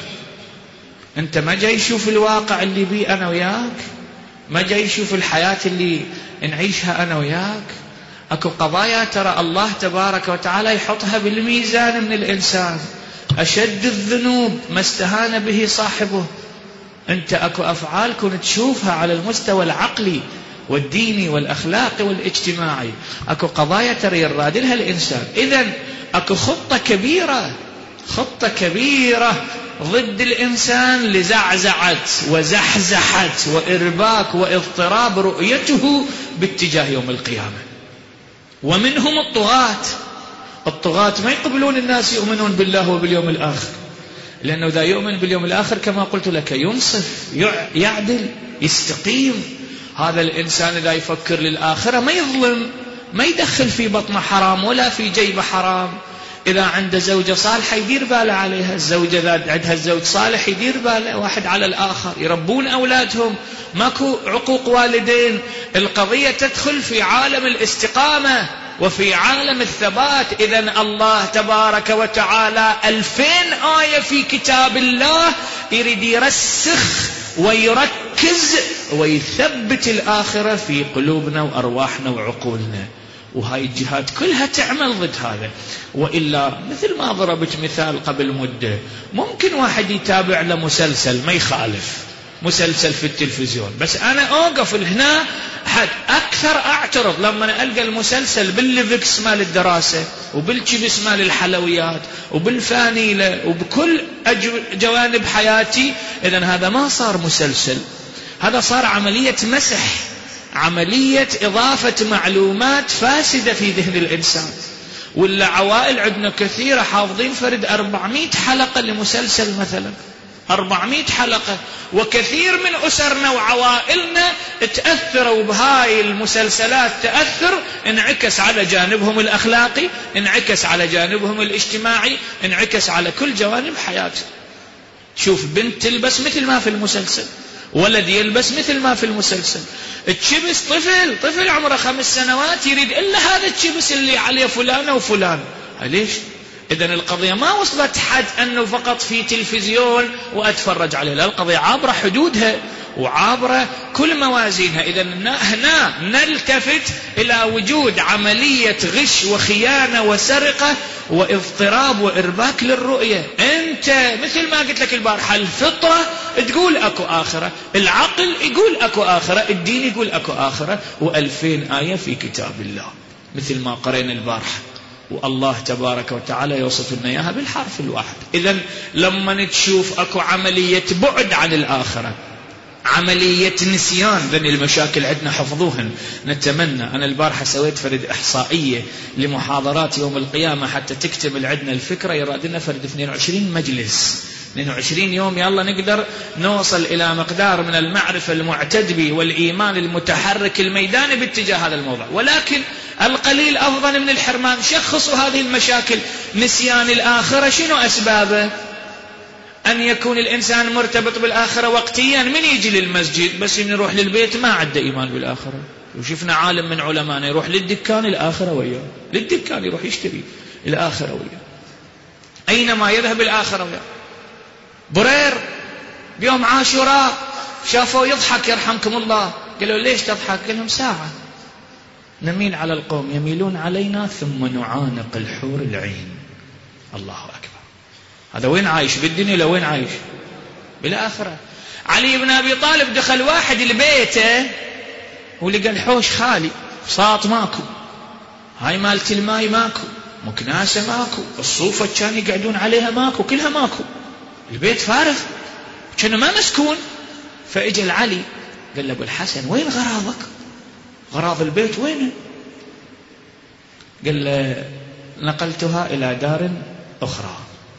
S2: أنت ما جاي يشوف الواقع اللي بيه أنا وياك، ما جاي يشوف الحياة اللي نعيشها أنا وياك. أكو قضايا ترى الله تبارك وتعالى يحطها بالميزان من الإنسان، أشد الذنوب ما استهان به صاحبه. أنت أكو أفعال كنت تشوفها على المستوى العقلي والديني والأخلاقي والاجتماعي، أكو قضايا ترى يراد لها الإنسان. إذن أكو خطة كبيرة، خطة كبيرة ضد الإنسان لزعزعة وزحزحة وإرباك واضطراب رؤيته باتجاه يوم القيامة. ومنهم الطغاة. الطغاة ما يقبلون الناس يؤمنون بالله وباليوم الآخر، لأنه إذا يؤمن باليوم الآخر كما قلت لك ينصف، يعدل، يستقيم. هذا الإنسان إذا يفكر للآخرة ما يظلم، ما يدخل في بطن حرام ولا في جيب حرام. إذا عنده زوجة صالحة يدير باله عليها، الزوجة إذا عندها الزوج صالح يدير باله واحد على الآخر، يربون أولادهم، ماكو عقوق والدين. القضية تدخل في عالم الاستقامة وفي عالم الثبات. إذن الله تبارك وتعالى ألفين آية في كتاب الله يريد يرسخ ويركز ويثبت الآخرة في قلوبنا وأرواحنا وعقولنا، وهاي الجهات كلها تعمل ضد هذا. وإلا مثل ما ضربت مثال قبل مدة، ممكن واحد يتابع له مسلسل ما يخالف، مسلسل في التلفزيون، بس أنا أوقف هنا حد أكثر أعترض لما ألقى المسلسل بالليفكس مال الدراسة وبالشيبس مال الحلويات وبالفانيلة وبكل جوانب حياتي. إذن هذا ما صار مسلسل، هذا صار عملية مسح، عملية إضافة معلومات فاسدة في ذهن الإنسان. ولا عوائل عندنا كثيرة حافظين فرد أربعمائة حلقة لمسلسل مثلا، أربعمائة حلقة، وكثير من أسرنا وعوائلنا تأثروا بهاي المسلسلات تأثر انعكس على جانبهم الأخلاقي، انعكس على جانبهم الاجتماعي، انعكس على كل جوانب حياته. شوف بنت تلبس مثل ما في المسلسل، ولد يلبس مثل ما في المسلسل، التشبس طفل طفل عمره خمس سنوات يريد إلا هذا التشبس اللي عليه فلانة وفلان. ليش؟ إذن القضية ما وصلت حد أنه فقط في تلفزيون وأتفرج عليه، لا، القضية عابرة حدودها وعابرة كل موازينها. إذن هنا نلتفت إلى وجود عملية غش وخيانة وسرقة واضطراب وإرباك للرؤية. أنت مثل ما قلت لك البارحة، الفطرة تقول أكو آخرة، العقل يقول أكو آخرة، الدين يقول أكو آخرة، وألفين آية في كتاب الله مثل ما قرأنا البارحة، والله تبارك وتعالى يوصف لنا إياها بالحرف الواحد. إذن لما نتشوف أكو عملية بعد عن الآخرة، عملية نسيان. ذن المشاكل عندنا حفظوهن. نتمنى، أنا البارحة سويت فرد إحصائية لمحاضرات يوم القيامة حتى تكتمل عندنا الفكرة، يرادنا فرد اثنين وعشرين مجلس، اثنين وعشرين يوم، يلا نقدر نوصل إلى مقدار من المعرفة المعتدبة والإيمان المتحرك الميداني باتجاه هذا الموضوع. ولكن القليل أفضل من الحرمان. شخصوا هذه المشاكل. نسيان الآخرة شنو أسبابه؟ أن يكون الإنسان مرتبط بالآخرة وقتيا، من يجي للمسجد بس من يروح للبيت ما عنده إيمان بالآخرة. وشفنا عالم من علماءنا يروح للدكان الآخرة وياه، للدكان يروح يشتري الآخرة وياه، أينما يذهب الآخرة وياه. برير بيوم عاشوراء شافوا يضحك يرحمكم الله، قالوا ليش تضحك؟ قال لهم ساعة نميل على القوم يميلون علينا ثم نعانق الحور العين. الله أكبر. هذا وين عايش؟ بالدنيا لو وين عايش؟ بالآخرة. علي بن أبي طالب دخل واحد لبيته ولقى الحوش خالي، فساط ماكو، هاي مالت الماي ماكو، مكناسة ماكو، الصوفة كانوا يقعدون عليها ماكو، كلها ماكو، البيت فارغ كان ما مسكون. فإجا العلي قال له أبو الحسن وين غراضك؟ غراض البيت وين؟ قال له نقلتها إلى دار أخرى.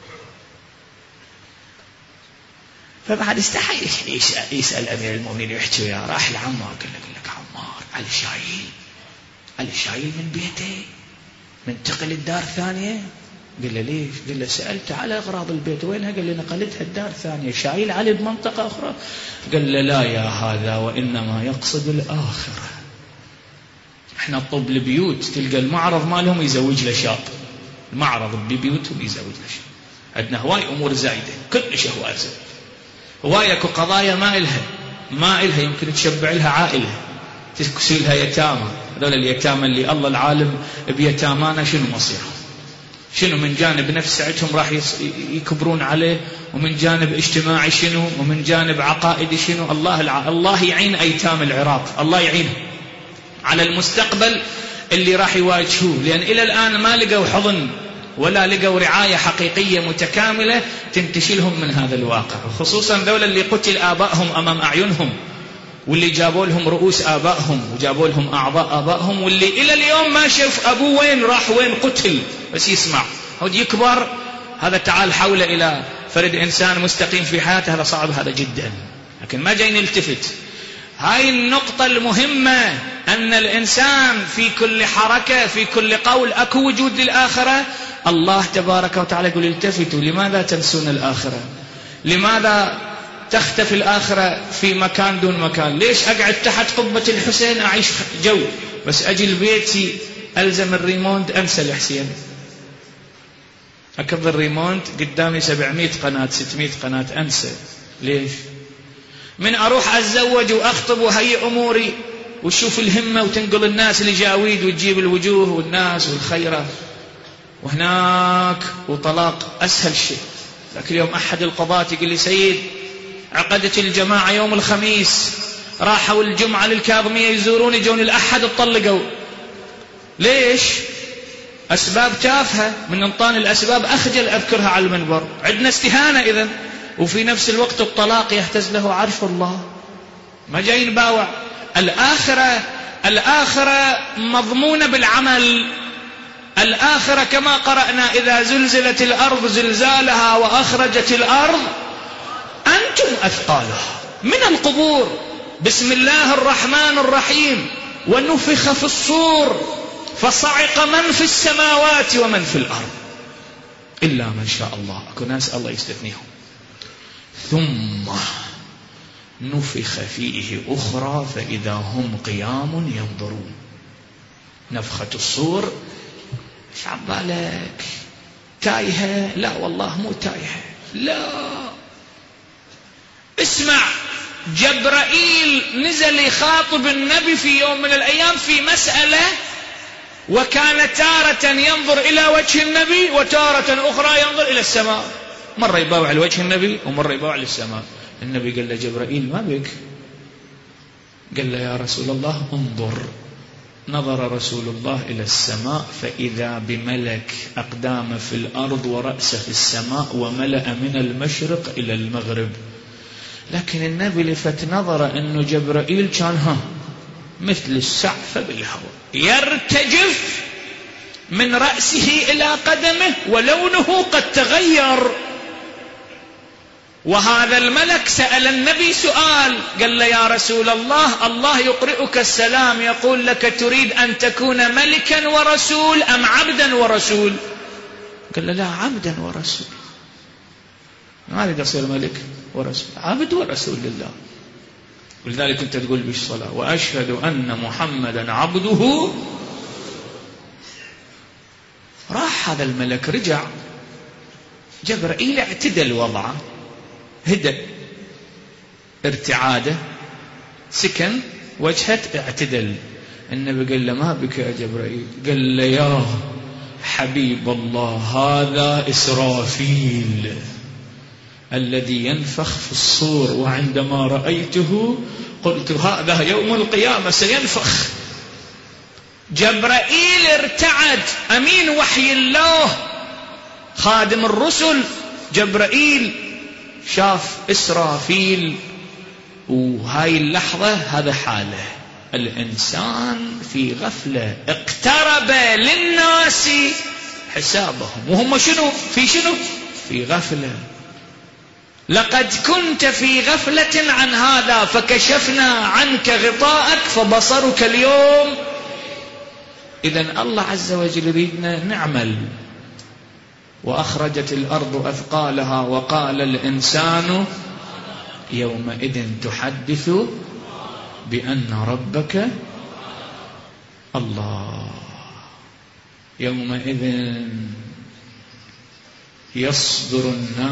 S2: فبعد استحي يسأل, يسأل أمير المؤمنين يحكي وياه، راح لعمار قال له لك عمار علي شايل علي شايل من بيته منتقل الدار ثانية؟ قال له ليش؟ قال له سألت على أغراض البيت وينها؟ قال لي نقلتها الدار ثانية. شايل علي بمنطقة أخرى؟ قال له لا يا هذا وإنما يقصد الآخرة. احنا طب البيوت تلقى المعرض مالهم يزوج له شاب، المعرض ببيوتهم يزوج له شاب. عندنا هواي أمور زايدة، كل شيء هواي زايد، هواي اكو قضايا ما إلها ما إلها يمكن تشبع لها عائلة، تكسي لها يتامى. هذول اليتامى اللي الله العالم بيتامانا شنو مصيرهم، شنو من جانب نفس ساعتهم راح يكبرون عليه، ومن جانب اجتماعي شنو، ومن جانب عقائدي شنو. الله الع... الله يعين أيتام العراق، الله يعينهم على المستقبل اللي راح يواجهوه، لأن إلى الآن ما لقوا حضن ولا لقوا رعاية حقيقية متكاملة تنتشلهم من هذا الواقع. وخصوصا ذولا اللي قتل آبائهم أمام أعينهم، واللي جابوا لهم رؤوس آبائهم وجابوا لهم أعضاء آبائهم، واللي إلى اليوم ما شاف أبوه وين راح وين قتل، بس يسمع هود يكبر. هذا تعال حول إلى فرد إنسان مستقيم في حياته، هذا صعب هذا جدا، لكن ما جاي نلتفت. هاي النقطة المهمة، أن الإنسان في كل حركة في كل قول أكو وجود للآخرة. الله تبارك وتعالى يقول التفتوا لماذا تنسون الآخرة؟ لماذا تختفي الآخرة في مكان دون مكان؟ ليش أقعد تحت قبة الحسين أعيش جو، بس أجي بيتي ألزم الريموند أنسى الحسين، أكبر الريموند قدامي سبعمائة قناة ستمائة قناة أنسى. ليش؟ من أروح أتزوج وأخطب وهي أموري وشوف الهمة وتنقل الناس لجاويد وتجيب الوجوه والناس والخيرة، وهناك وطلاق أسهل شيء. لكن اليوم أحد القضاة يقول لي سيد عقدت الجماعة يوم الخميس، راحوا الجمعة للكاظمية يزورون، يجون الأحد اتطلقوا. ليش؟ أسباب تافهة، من انطان الأسباب أخجل أذكرها على المنبر. عندنا استهانة إذن، وفي نفس الوقت الطلاق يهتز له عرش الله. ما جاي نباوع. الآخرة الآخرة مضمونة بالعمل. الآخرة كما قرأنا إذا زلزلت الأرض زلزالها وأخرجت الأرض أنتم أثقالها من القبور. بسم الله الرحمن الرحيم. ونفخ في الصور فصعق من في السماوات ومن في الأرض إلا من شاء الله. أكو ناس الله يستثنيهم. ثم نفخ فيه أخرى فإذا هم قيام ينظرون. نفخة الصور شعبالك تايهة؟ لا والله مو تايهة، لا. اسمع، جبرائيل نزل يخاطب النبي في يوم من الأيام في مسألة، وكان تارة ينظر إلى وجه النبي وتارة أخرى ينظر إلى السماء. مرة يباوع لوجه النبي ومرة يباوع للسماء. النبي قال له جبرائيل ما بك؟ قال له يا رسول الله انظر. نظر رسول الله إلى السماء فإذا بملك أقدام في الأرض ورأس في السماء وملأ من المشرق إلى المغرب. لكن النبي لفت نظره أنه جبرائيل كان ها مثل السعفة بالهواء يرتجف من رأسه إلى قدمه ولونه قد تغير. وهذا الملك سأل النبي سؤال، قال له يا رسول الله، الله يقرئك السلام يقول لك تريد أن تكون ملكا ورسول أم عبدا ورسول؟ قال له لا، عبدا ورسول، ما أريد أصير ملك ورسول، عبد ورسول لله. ولذلك أنت تقول بالصلاة وأشهد أن محمدا عبده. راح هذا الملك رجع، جبرائيل اعتدل وضعه، هدأ ارتعاده، سكن وجهه، اعتدل. النبي قال له ما بك يا جبرائيل؟ قال له يا حبيب الله هذا إسرافيل الذي ينفخ في الصور، وعندما رأيته قلت هذا يوم القيامة سينفخ. جبرائيل ارتعد، أمين وحي الله خادم الرسل جبرائيل شاف إسرافيل. وهاي اللحظة هذا حاله، الإنسان في غفلة، اقترب للناس حسابهم وهم شنو؟ في شنو؟ في غفلة. لقد كنت في غفلة عن هذا فكشفنا عنك غطاءك فبصرك اليوم. إذن الله عز وجل يريدنا نعمل. وأخرجت الأرض أثقالها وقال الإنسان يومئذ تحدث بأن ربك الله. يومئذ يصدر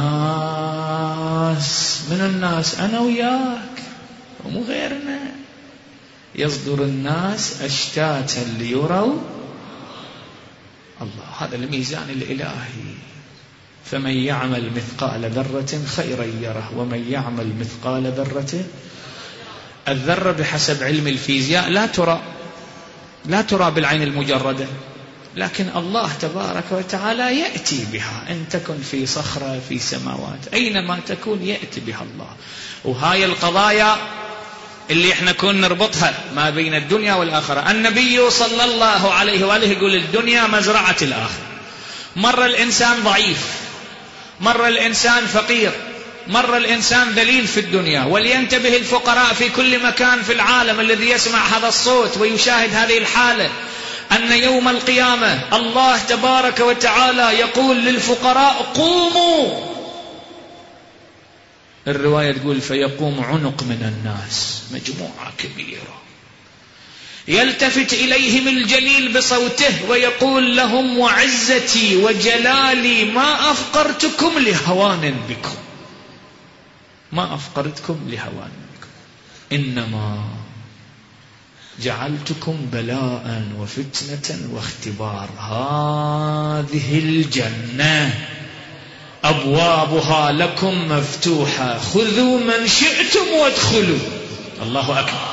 S2: الناس، من الناس أنا وياك ومو غيرنا، يصدر الناس أشتاتا ليروا الله. هذا الميزان الإلهي. فمن يعمل مثقال ذرة خيرا يره ومن يعمل مثقال ذرة. الذرة بحسب علم الفيزياء لا ترى، لا ترى بالعين المجردة، لكن الله تبارك وتعالى يأتي بها. إن تكن في صخرة في سماوات أينما تكون يأتي بها الله. وهاي القضايا اللي احنا كنا نربطها ما بين الدنيا والآخرة. النبي صلى الله عليه وآله يقول الدنيا مزرعة الآخرة. مرة الإنسان ضعيف، مرة الإنسان فقير، مرة الإنسان ذليل في الدنيا. ولينتبه الفقراء في كل مكان في العالم الذي يسمع هذا الصوت ويشاهد هذه الحالة، أن يوم القيامة الله تبارك وتعالى يقول للفقراء قوموا. الرواية تقول فيقوم عنق من الناس، مجموعة كبيرة، يلتفت إليهم الجليل بصوته ويقول لهم وعزتي وجلالي ما أفقرتكم لهوان بكم، ما أفقرتكم لهوان بكم، إنما جعلتكم بلاء وفتنة واختبار. هذه الجنة أبوابها لكم مفتوحة، خذوا من شئتم وادخلوا. الله أكبر.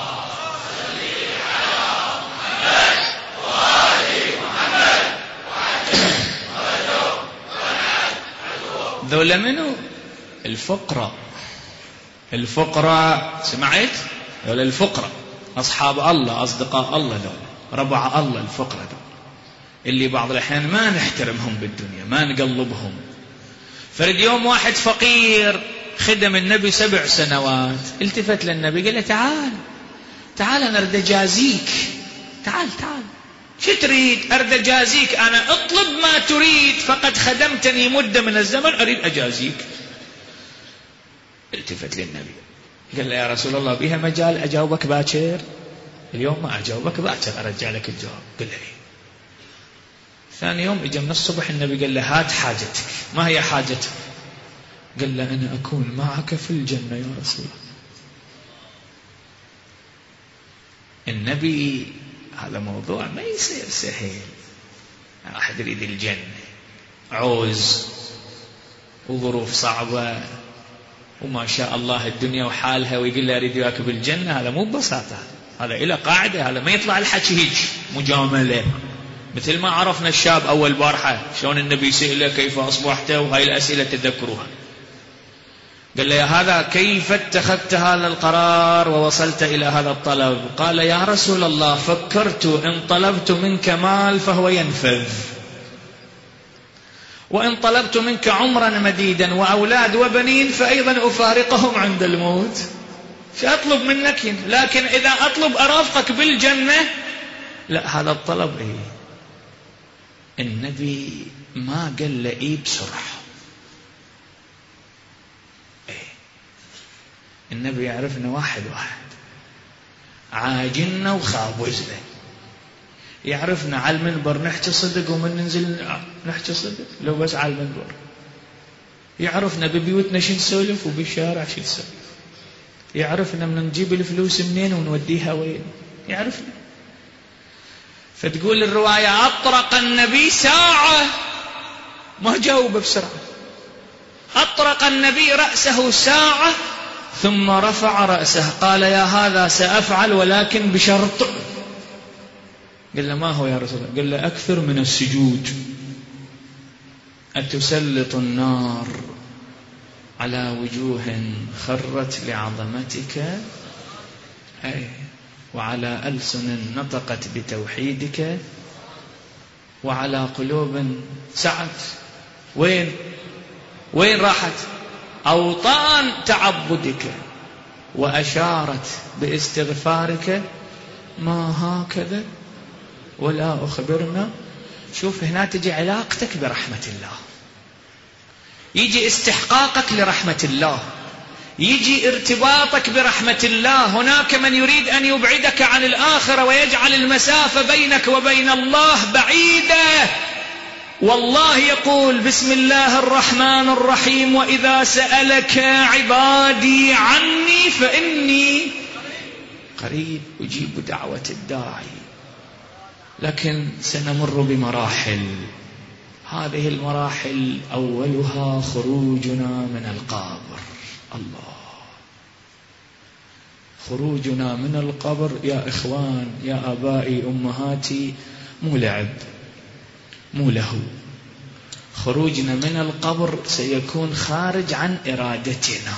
S2: ذولا منو؟ الفقراء. الفقراء سمعت؟ ذولا الفقراء أصحاب الله، أصدقاء الله، ذولا ربع الله. الفقراء دول اللي بعض الأحيان ما نحترمهم بالدنيا، ما نقلبهم. فرد يوم واحد فقير خدم النبي سبع سنوات، التفت للنبي قال له تعال تعال أنا أريد أجازيك، تعال تعال شو تريد؟ أريد أجازيك، أنا اطلب ما تريد، فقد خدمتني مدة من الزمن أريد أجازيك. التفت للنبي قال له يا رسول الله بها مجال أجاوبك باكر؟ اليوم ما أجاوبك باكر، أرجع لك الجواب. قال له ثاني يوم اجى من الصبح النبي قال له هات حاجتك. ما هي حاجتك؟ قال له أنا أكون معك في الجنة يا رسول الله. النبي هذا موضوع ما يصير سهل. أحد يريد الجنة، عوز وظروف صعبة وما شاء الله الدنيا وحالها، ويقول له أريد وياك بالجنة، هذا مو ببساطة، هذا إلى قاعدة، هذا ما يطلع الحكي هيك مجاملة. مثل ما عرفنا الشاب أول بارحة شلون النبي سئله كيف أصبحت، وهاي الأسئلة تذكروها. قال له يا هذا كيف اتخذت هذا القرار ووصلت إلى هذا الطلب؟ قال يا رسول الله فكرت إن طلبت منك مال فهو ينفذ، وإن طلبت منك عمرا مديدا وأولاد وبنين فأيضا أفارقهم عند الموت. شو أطلب منك؟ لكن إذا أطلب أرافقك بالجنة لا، هذا الطلب إيه؟ النبي ما قال له إيه بسرعة. إيه؟ النبي يعرفنا واحد واحد، عاجلنا وخابزنا، يعرفنا على المنبر نحكي صدق ومن ننزل نحكي صدق لو بس على المنبر، يعرفنا ببيوتنا شو نسولف وبالشارع شو نسولف، يعرفنا من نجيب الفلوس منين ونوديها وين، يعرفنا. فتقول الرواية أطرق النبي ساعة، ما جاوب بسرعة، أطرق النبي رأسه ساعة ثم رفع رأسه قال يا هذا سأفعل ولكن بشرط. قال له ما هو يا رسول الله؟ قال له أكثر من السجود. أتسلط النار على وجوه خرت لعظمتك، أي وعلى ألسن نطقت بتوحيدك، وعلى قلوب سعت وين وين راحت أوطان تعبدك وأشارت باستغفارك، ما هكذا ولا أخبرنا. شوف هنا تجي علاقتك برحمة الله، يجي استحقاقك لرحمة الله، يجي ارتباطك برحمة الله. هناك من يريد أن يبعدك عن الآخرة ويجعل المسافة بينك وبين الله بعيدة. والله يقول بسم الله الرحمن الرحيم وإذا سألك عبادي عني فإني قريب أجيب دعوة الداعي. لكن سنمر بمراحل، هذه المراحل أولها خروجنا من القبر. الله، خروجنا من القبر يا إخوان يا آبائي أمهاتي مو لعب مو له. خروجنا من القبر سيكون خارج عن إرادتنا،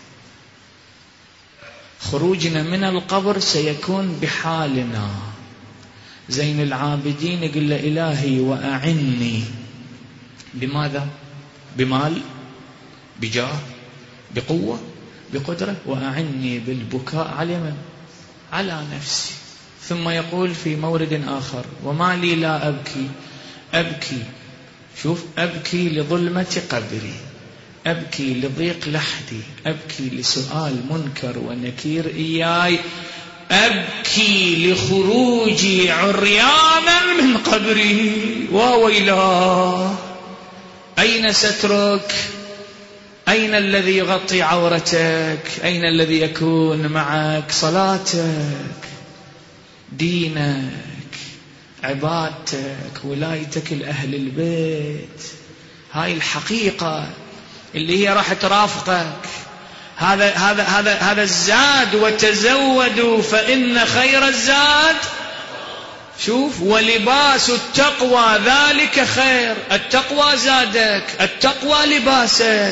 S2: خروجنا من القبر سيكون بحالنا. زين العابدين يقول له إلهي وأعني بماذا؟ بمال، بجاه، بقوة، بقدرة، وأعني بالبكاء على من؟ على نفسي. ثم يقول في مورد آخر وما لي لا أبكي، أبكي شوف أبكي لظلمة قبري، أبكي لضيق لحدي، أبكي لسؤال منكر ونكير إياي، أبكي لخروجي عريانا من قبري. وويلاه، أين سترك؟ أين الذي يغطي عورتك؟ أين الذي يكون معك؟ صلاتك، دينك، عبادتك، ولايتك لأهل البيت. هاي الحقيقة اللي هي راح ترافقك. هذا هذا هذا هذا الزاد. وتزودوا فإن خير الزاد شوف ولباس التقوى ذلك خير. التقوى زادك، التقوى لباسك،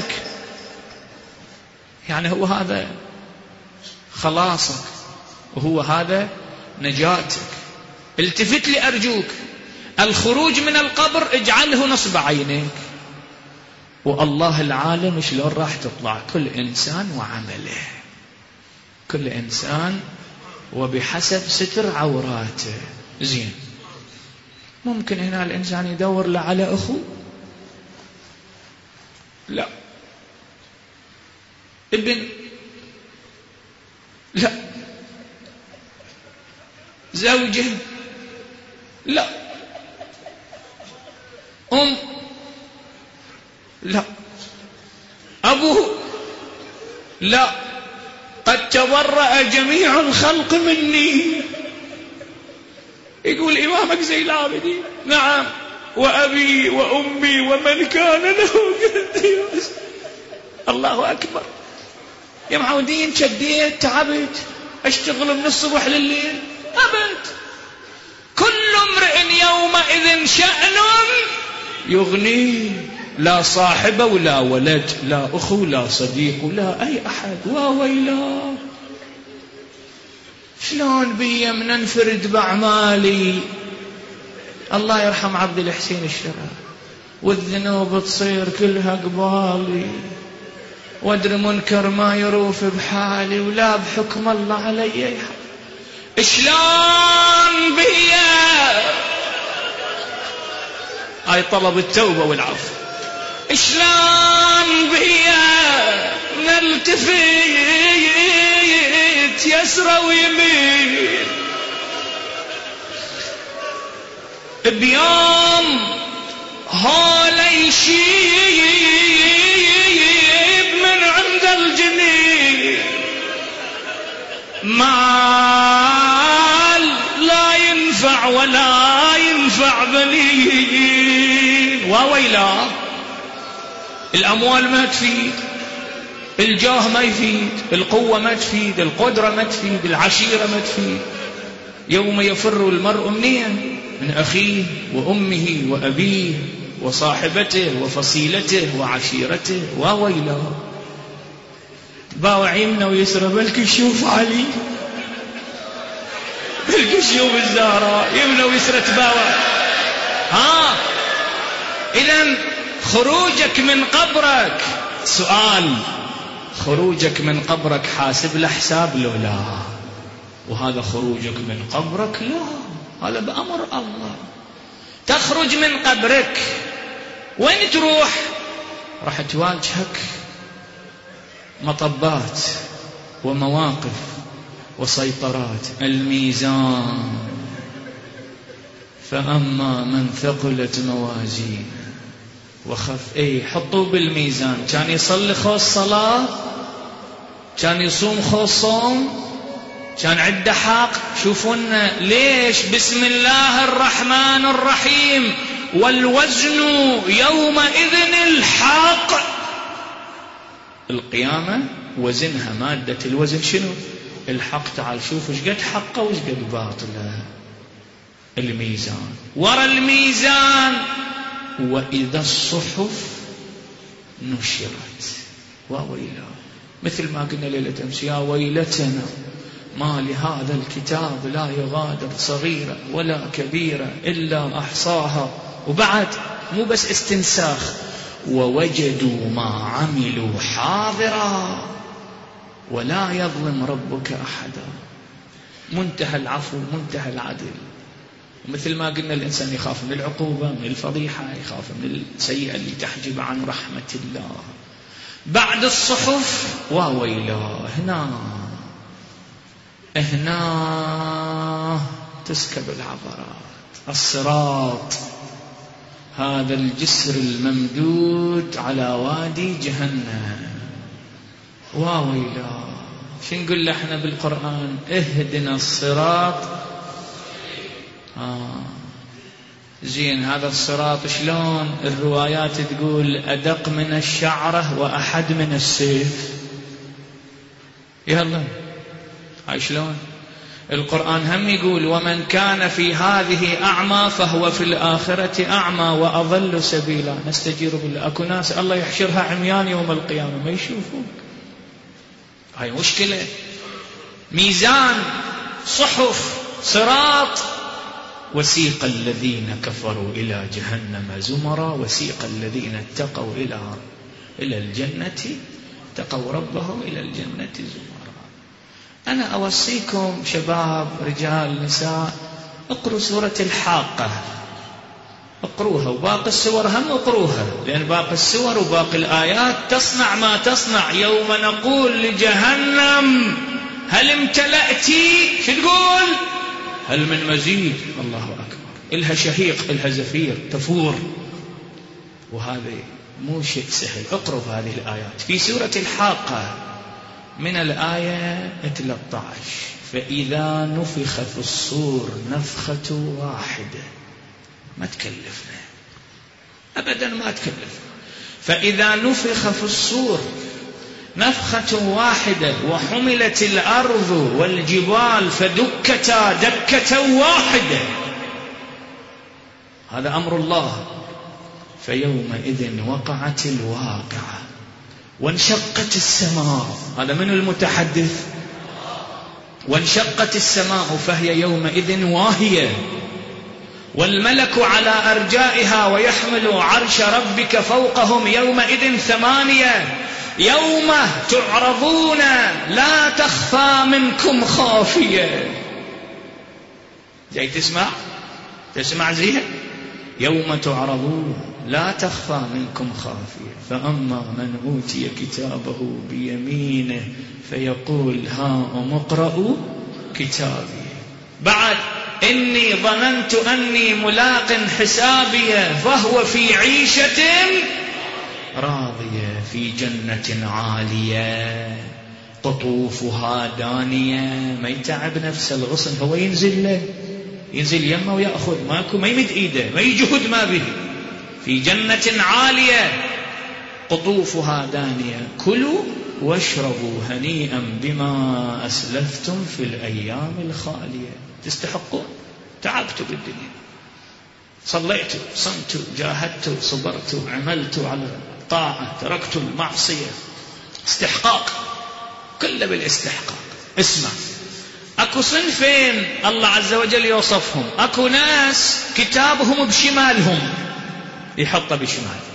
S2: يعني هو هذا خلاصك وهو هذا نجاتك. التفت لي أرجوك، الخروج من القبر اجعله نصب عينيك، والله العالم شلون راح تطلع. كل إنسان وعمله، كل إنسان وبحسب ستر عوراته. زين، ممكن هنا الإنسان يدور له على أخوه، لا، ابن، لا، زوجه، لا، أم، لا، أبوه، لا. قد تبرأ جميع الخلق مني. يقول إمامك زين العابدين نعم، وأبي وأمي ومن كان له قدي. الله أكبر. يا معودين شديت تعبت أشتغل من الصبح لليل أبد. كل امرئ يومئذ شأن يغنيه. لا صاحب ولا ولد، لا أخو لا صديق ولا أي أحد. واويلا شلون بي من انفرد بأعمالي؟ الله يرحم عبد الحسين الشرع، والذنوب تصير كلها قبالي، وادري منكر ما يروف بحالي، ولا بحكم الله علي يحب. شلون بيا هاي طلب التوبة والعفو، شلون بيا نلتفت يسرى ويمين بيوم هولا يشيب من عند الجنين، مال لا ينفع ولا ينفع بنين. واويلا الأموال ما تفيد، الجاه ما يفيد، القوة ما تفيد، القدرة ما تفيد، العشيرة ما تفيد. يوم يفر المرء منين؟ من أخيه وأمه وأبيه وصاحبته وفصيلته وعشيرته. واويلا باوع يمنى ويسرى، بلك يشوف علي، بلك يشوف الزهراء، يمنى ويسرى تباوع. ها إذن خروجك من قبرك، سؤال، خروجك من قبرك حاسب له حساب لو لا؟ وهذا خروجك من قبرك لا، هذا بأمر الله. تخرج من قبرك وين تروح؟ راح تواجهك مطبات ومواقف وسيطرات. الميزان، فأما من ثقلت موازين وخف. اي حطوا بالميزان، كان يصلي خوص صلاة، كان يصوم خوص صوم، كان عنده حق. شوفونا ليش بسم الله الرحمن الرحيم والوزن يومئذ الحق. القيامة وزنها، مادة الوزن شنو؟ الحق. تعال شوف ايش قد حقه وايش قد باطله. الميزان، ورا الميزان وإذا الصحف نشرت. واويلا، مثل ما قلنا ليلة أمس، يا ويلتنا ما لهذا الكتاب لا يغادر صغيرة ولا كبيرة إلا أحصاها. وبعد مو بس استنساخ، ووجدوا ما عملوا حاضرا ولا يظلم ربك أحدا. منتهى العفو، منتهى العدل. ومثل ما قلنا الإنسان يخاف من العقوبة، من الفضيحة، يخاف من السيئة اللي تحجب عن رحمة الله. بعد الصحف واويلا، هنا هنا تسكب العبرات. الصراط، هذا الجسر الممدود على وادي جهنم. واويلا، شو نقول له احنا بالقرآن؟ اهدنا الصراط. آه. زين، هذا الصراط شلون؟ الروايات تقول أدق من الشعرة وأحد من السيف. يلا هاي شلون؟ القرآن هم يقول ومن كان في هذه أعمى فهو في الآخرة أعمى وأضل سبيلا. نستجير بالله. أكو ناس الله يحشرها عميان يوم القيامة ما يشوفون. هاي مشكلة. ميزان، صحف، صراط. وسيق الذين كفروا إلى جهنم زمرا وسيق الذين اتقوا إلى إلى الجنة اتقوا ربهم إلى الجنة زمرا. أنا أوصيكم شباب، رجال، نساء، اقروا سورة الحاقة، اقروها، وباقي السور هم اقروها، لأن باقي السور وباقي الآيات تصنع ما تصنع. يوم نقول لجهنم هل امتلأتي؟ شو تقول؟ هل من مزيد؟ الله أكبر. إلها شهيق، إلها زفير، تفور. وهذا مو شيء سهل. اقروا هذه الآيات في سورة الحاقة من الآية ثلاثة عشر. فإذا نفخ في الصور نفخة واحدة. ما تكلفنا أبدا، ما تكلفنا. فإذا نفخ في الصور نفخة واحدة وحملت الأرض والجبال فدكتا دكة واحدة. هذا أمر الله. فيومئذ وقعت الواقعة وانشقت السماء. هذا من المتحدث؟ وانشقت السماء فهي يومئذ واهية والملك على أرجائها ويحمل عرش ربك فوقهم يومئذ ثمانية يوم تعرضون لا تخفى منكم خافية. جاي تسمع؟ تسمع زين؟ يوم تعرضون لا تخفى منكم خافية فأما من أوتي كتابه بيمينه فيقول هاؤم اقرءوا كتابي. بعد إني ظننت أني ملاق حسابي فهو في عيشة راضية في جنة عالية قطوفها دانية. ما يتعب نفس الغصن، هو ينزل له ينزل يمه ويأخذ، ماكو ما يمد إيده، ما يجهد ما به. في جنة عالية قطوفها دانية كلوا واشربوا هنيئا بما أسلفتم في الأيام الخالية. تستحقون، تعبتوا بالدنيا، صليتوا صمتوا جاهدتوا صبرتوا عملتوا على الطاعة تركتوا المعصية، استحقاق، كله بالاستحقاق. اسمع، اكو صنفين الله عز وجل يوصفهم. اكو ناس كتابهم بشمالهم يحطه بشماله،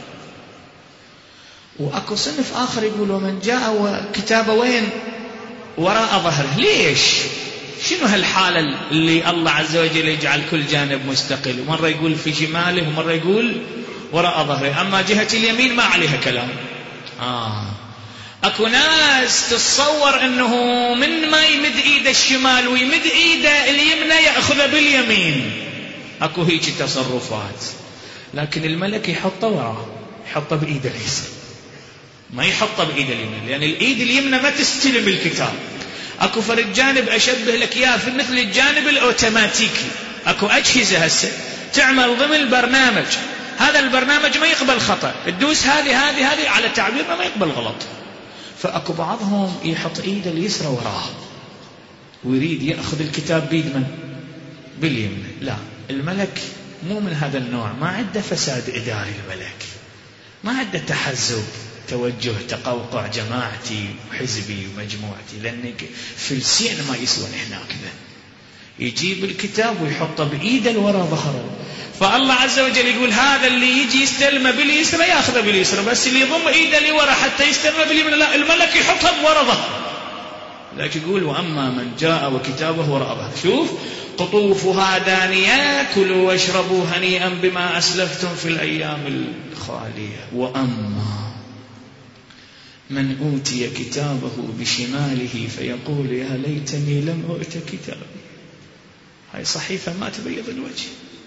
S2: واكو صنف اخر يقول ومن جاء وكتابه وين؟ وراء ظهره. ليش؟ شنو هالحالة اللي الله عز وجل يجعل كل جانب مستقل، ومرة يقول في شماله ومرة يقول وراء ظهره، أما جهة اليمين ما عليها كلام. آه. أكو ناس تتصور أنه من ما يمد إيده الشمال ويمد إيده اليمنى يأخذ باليمين. أكو هيك تصرفات، لكن الملك يحطه وراه، يحطه بإيده اليسرى، ما يحطه بإيده اليمنى، لأن الإيد اليمنى ما تستلم الكتاب. اكو فرد جانب اشبه لك اياه في مثل الجانب الاوتوماتيكي. اكو اجهزه هسه تعمل ضمن برنامج، هذا البرنامج ما يقبل خطا، تدوس هذه هذه هذه على تعبيرنا ما يقبل غلط. فاكو بعضهم يحط ايده اليسرى وراه ويريد ياخذ الكتاب بيد من؟ باليمين. لا، الملك مو من هذا النوع، ما عنده فساد اداري. الملك ما عنده تحزب توجه تقوقع جماعتي وحزبي ومجموعتي، لأنك فلسين ما يسوى هناك ذا. يجيب الكتاب ويحطه بإيده وراء ظهره. فالله عز وجل يقول هذا اللي يجي يستلمه باليسرى ياخذه باليسرى، بس اللي يضم إيده اللي ورا حتى يستلمه باليمين لا، الملك يحطها وراء ظهره. لكن يقول وأما من جاء وكتابه وراء ظهره. شوف، قطوفها دانية كلوا واشربوا هنيئا بما أسلفتم في الأيام الخالية. وأما من أوتي كتابه بشماله فيقول يا ليتني لم أؤت كتابي. هاي صحيفة ما تبيض الوجه.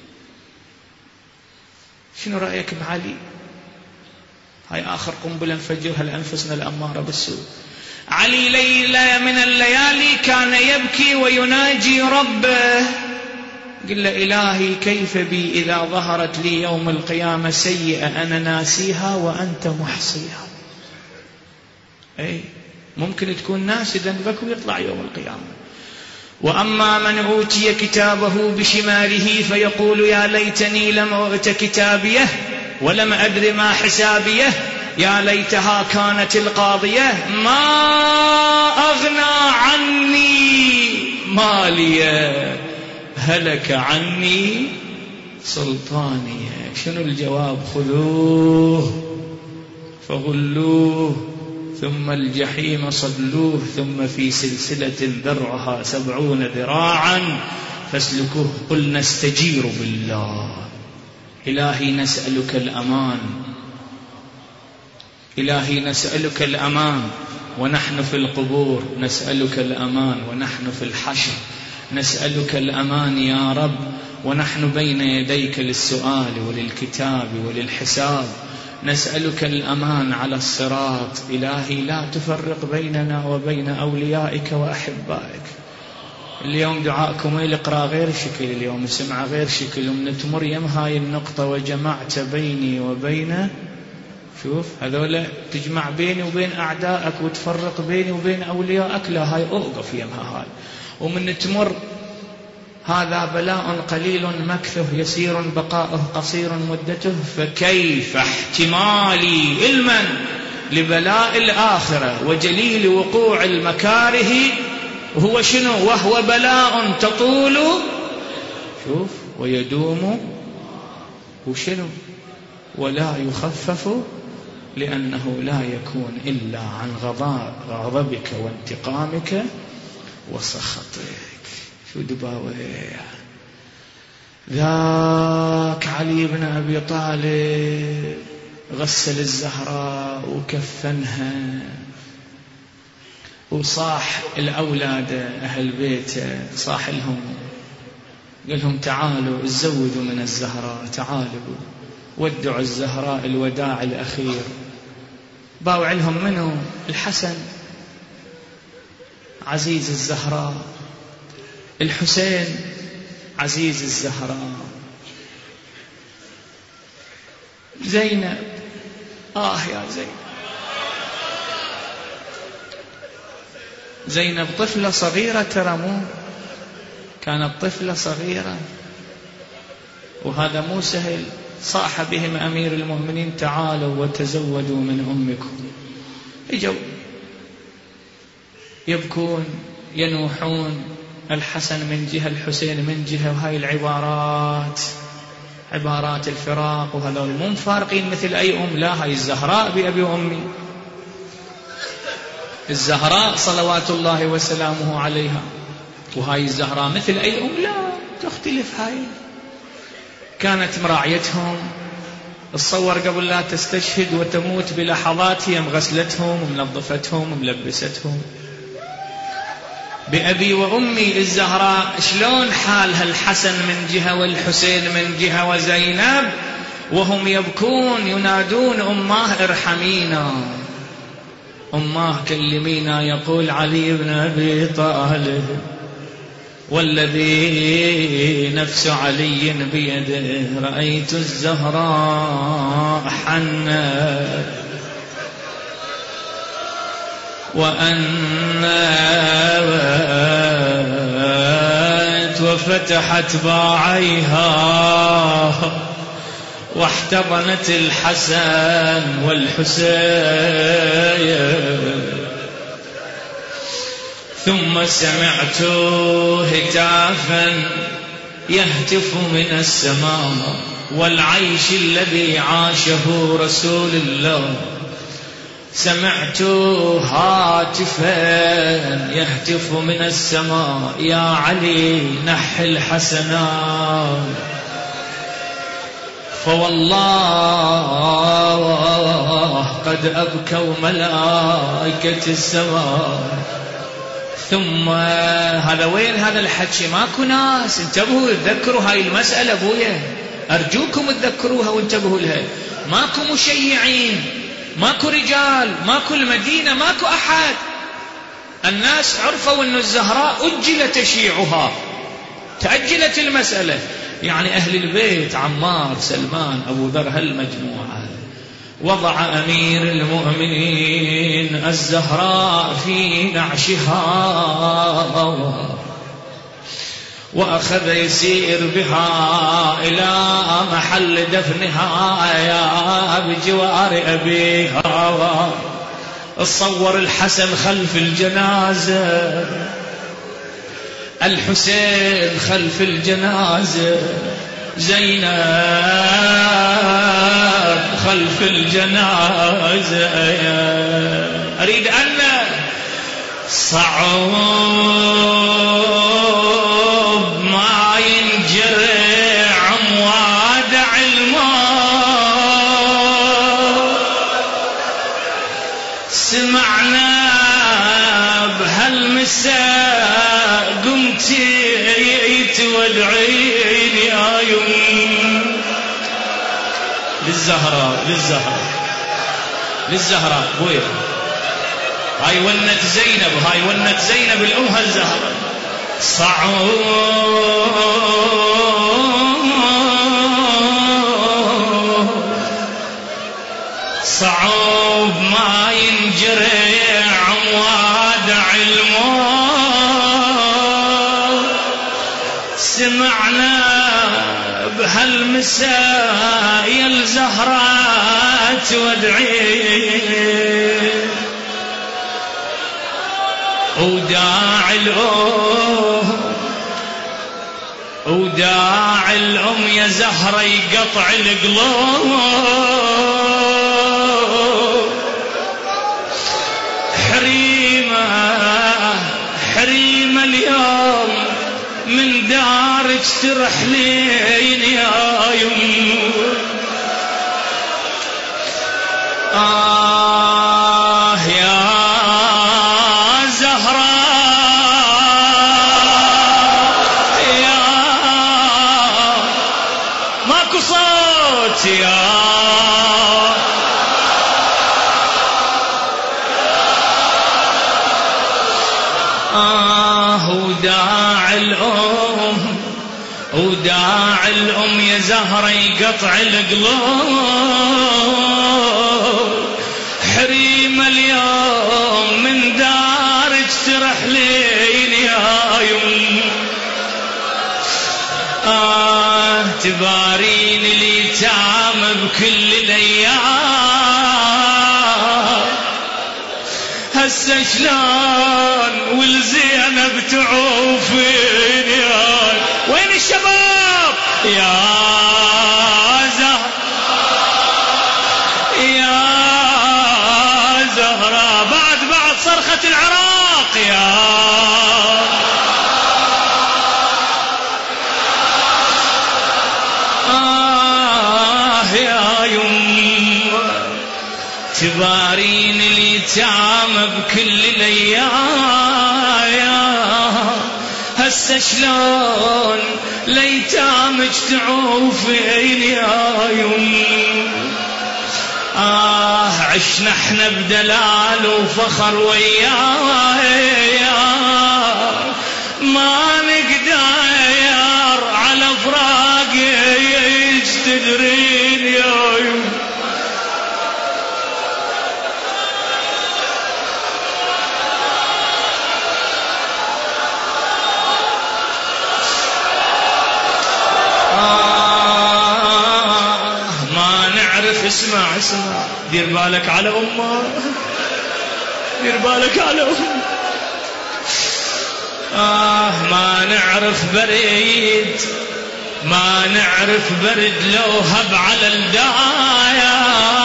S2: شنو رأيك بعلي؟ هاي آخر قنبلة نفجرها لأنفسنا الأمارة بالسوء. علي ليلة من الليالي كان يبكي ويناجي ربه، قل له إلهي كيف بي إذا ظهرت لي يوم القيامة سيئة أنا ناسيها وأنت محصيها. أي ممكن تكون ناس ذنبك ويطلع يوم القيامة. وأما من أوتي كتابه بشماله فيقول يا ليتني لم أؤت كتابيه ولم أدر ما حسابيه يا ليتها كانت القاضية ما أغنى عني مالية هلك عني سلطانية. شنو الجواب؟ خذوه فغلوه ثم الجحيم صلوه ثم في سلسلة ذرعها سبعون ذراعا فاسلكوه. قل نستجير بالله. إلهي نسألك الأمان، إلهي نسألك الأمان ونحن في القبور، نسألك الأمان ونحن في الحشر، نسألك الأمان يا رب ونحن بين يديك للسؤال وللكتاب وللحساب، نسألك الأمان على الصراط. إلهي لا تفرق بيننا وبين أوليائك وأحبائك. اليوم دعاءكم يقرأ غير شكل، اليوم سمع غير شكل، ومن تمر يم هاي النقطة وجمعت بيني وبين، شوف هذولا تجمع بيني وبين أعدائك وتفرق بيني وبين أوليائك، لا هاي أوقف يمها هاي. ومن تمر هذا بلاء قليل مكثه يسير بقاؤه قصير مدته، فكيف احتمالي علما لبلاء الآخرة وجليل وقوع المكاره وهو شنو؟ وهو بلاء تطول شوف ويدوم وشنو ولا يخفف، لأنه لا يكون إلا عن غضبك وانتقامك وسخطك. شو دباويه ذاك علي بن أبي طالب غسل الزهراء وكفنها وصاح الأولاد أهل بيته، صاح لهم قال لهم تعالوا تزودوا من الزهراء، تعالوا ودعوا الزهراء الوداع الأخير. باوع لهم منه الحسن عزيز الزهراء، الحسين عزيز الزهراء، زينب آه يا زينب. زينب طفلة صغيرة ترى، مو كانت طفلة صغيرة، وهذا مو سهل. صاح بهم أمير المؤمنين تعالوا وتزودوا من أمكم. اجوا يبكون ينوحون، الحسن من جهة الحسين من جهة، وهاي العبارات عبارات الفراق، وهذول مو مفارقين مثل أي أم، لا هاي الزهراء بأبي وأمي، الزهراء صلوات الله وسلامه عليها، وهاي الزهراء مثل أي أم لا تختلف. هاي كانت مراعيتهم، تصور قبل لا تستشهد وتموت بلحظات هي مغسلتهم ومنظفتهم وملبستهم. بأبي وأمي الزهراء شلون حالها الحسن من جهة والحسين من جهة وزينب وهم يبكون ينادون أماه ارحمينا، أماه كلمينا. يقول علي بن أبي طالب والذي نفس علي بيده رأيت الزهراء حنت وأنت وفتحت باعيها واحتضنت الحسن والحسين. ثم سمعت هتافا يهتف من السماء، والعيش الذي عاشه رسول الله. سمعت هاتفا يهتف من السماء يا علي نح الحسنات. فوالله قد أبكوا ملائكة السماء. ثم هذا وين هذا الحكي؟ ماكو ناس انتبهوا تذكروا هاي المسألة ابويا، أرجوكم تذكروها وانتبهوا لها. ماكو مشيعين، ماكو رجال، ماكو المدينة، ماكو أحد. الناس عرفوا أن الزهراء أجل تشيعها، تأجلت المسألة. يعني أهل البيت عمار سلمان أبو ذر هالمجموعة. وضع أمير المؤمنين الزهراء في نعشها وأخذ يسير بها إلى محل دفنها يا بجوار أبيها. تصور الحسن خلف الجنازة، الحسين خلف الجنازة، زينب خلف الجنازة. أريد أن صعب ما ينجري عموادع الماء. سمعنا بهالمساء قمتي تودعين يا يوم للزهراء للزهراء للزهراء بويا. هاي ونت زينب، هاي ونت زينب الأمها الزهراء. صعود صعود ما ينجري عموادع الموت. اسمعنا بهالمساء يا الزهراء تودعي وداعي الأم وداعي الأم يا زهرة يقطع القلوب حريمة حريمة اليوم من دارك ترحلين يا يم آه يا زهراء يا ماكو صوت يا آه وداعي الأم وداعي الأم يا زهرة يقطع القلوب حريمة اليوم من دارك ترحلين يا يم آه تبارين اليتام بكل الأيام هسه شلون والزينب تعوفين يا وين الشباب يا زهر يا زهرة بعد بعد صرخة العراق يا آه يا يم تبارين اليتام بكل الأيام هسه شلون ليتامك تعوفين يا يم آه عشنا احنا بدلال وفخر وياه ما نقدر على فراقك تدرين يا يم اسمع اسمع دير بالك على أمه دير بالك على أمه آه ما نعرف بريد ما نعرف برد لو هب على الدايا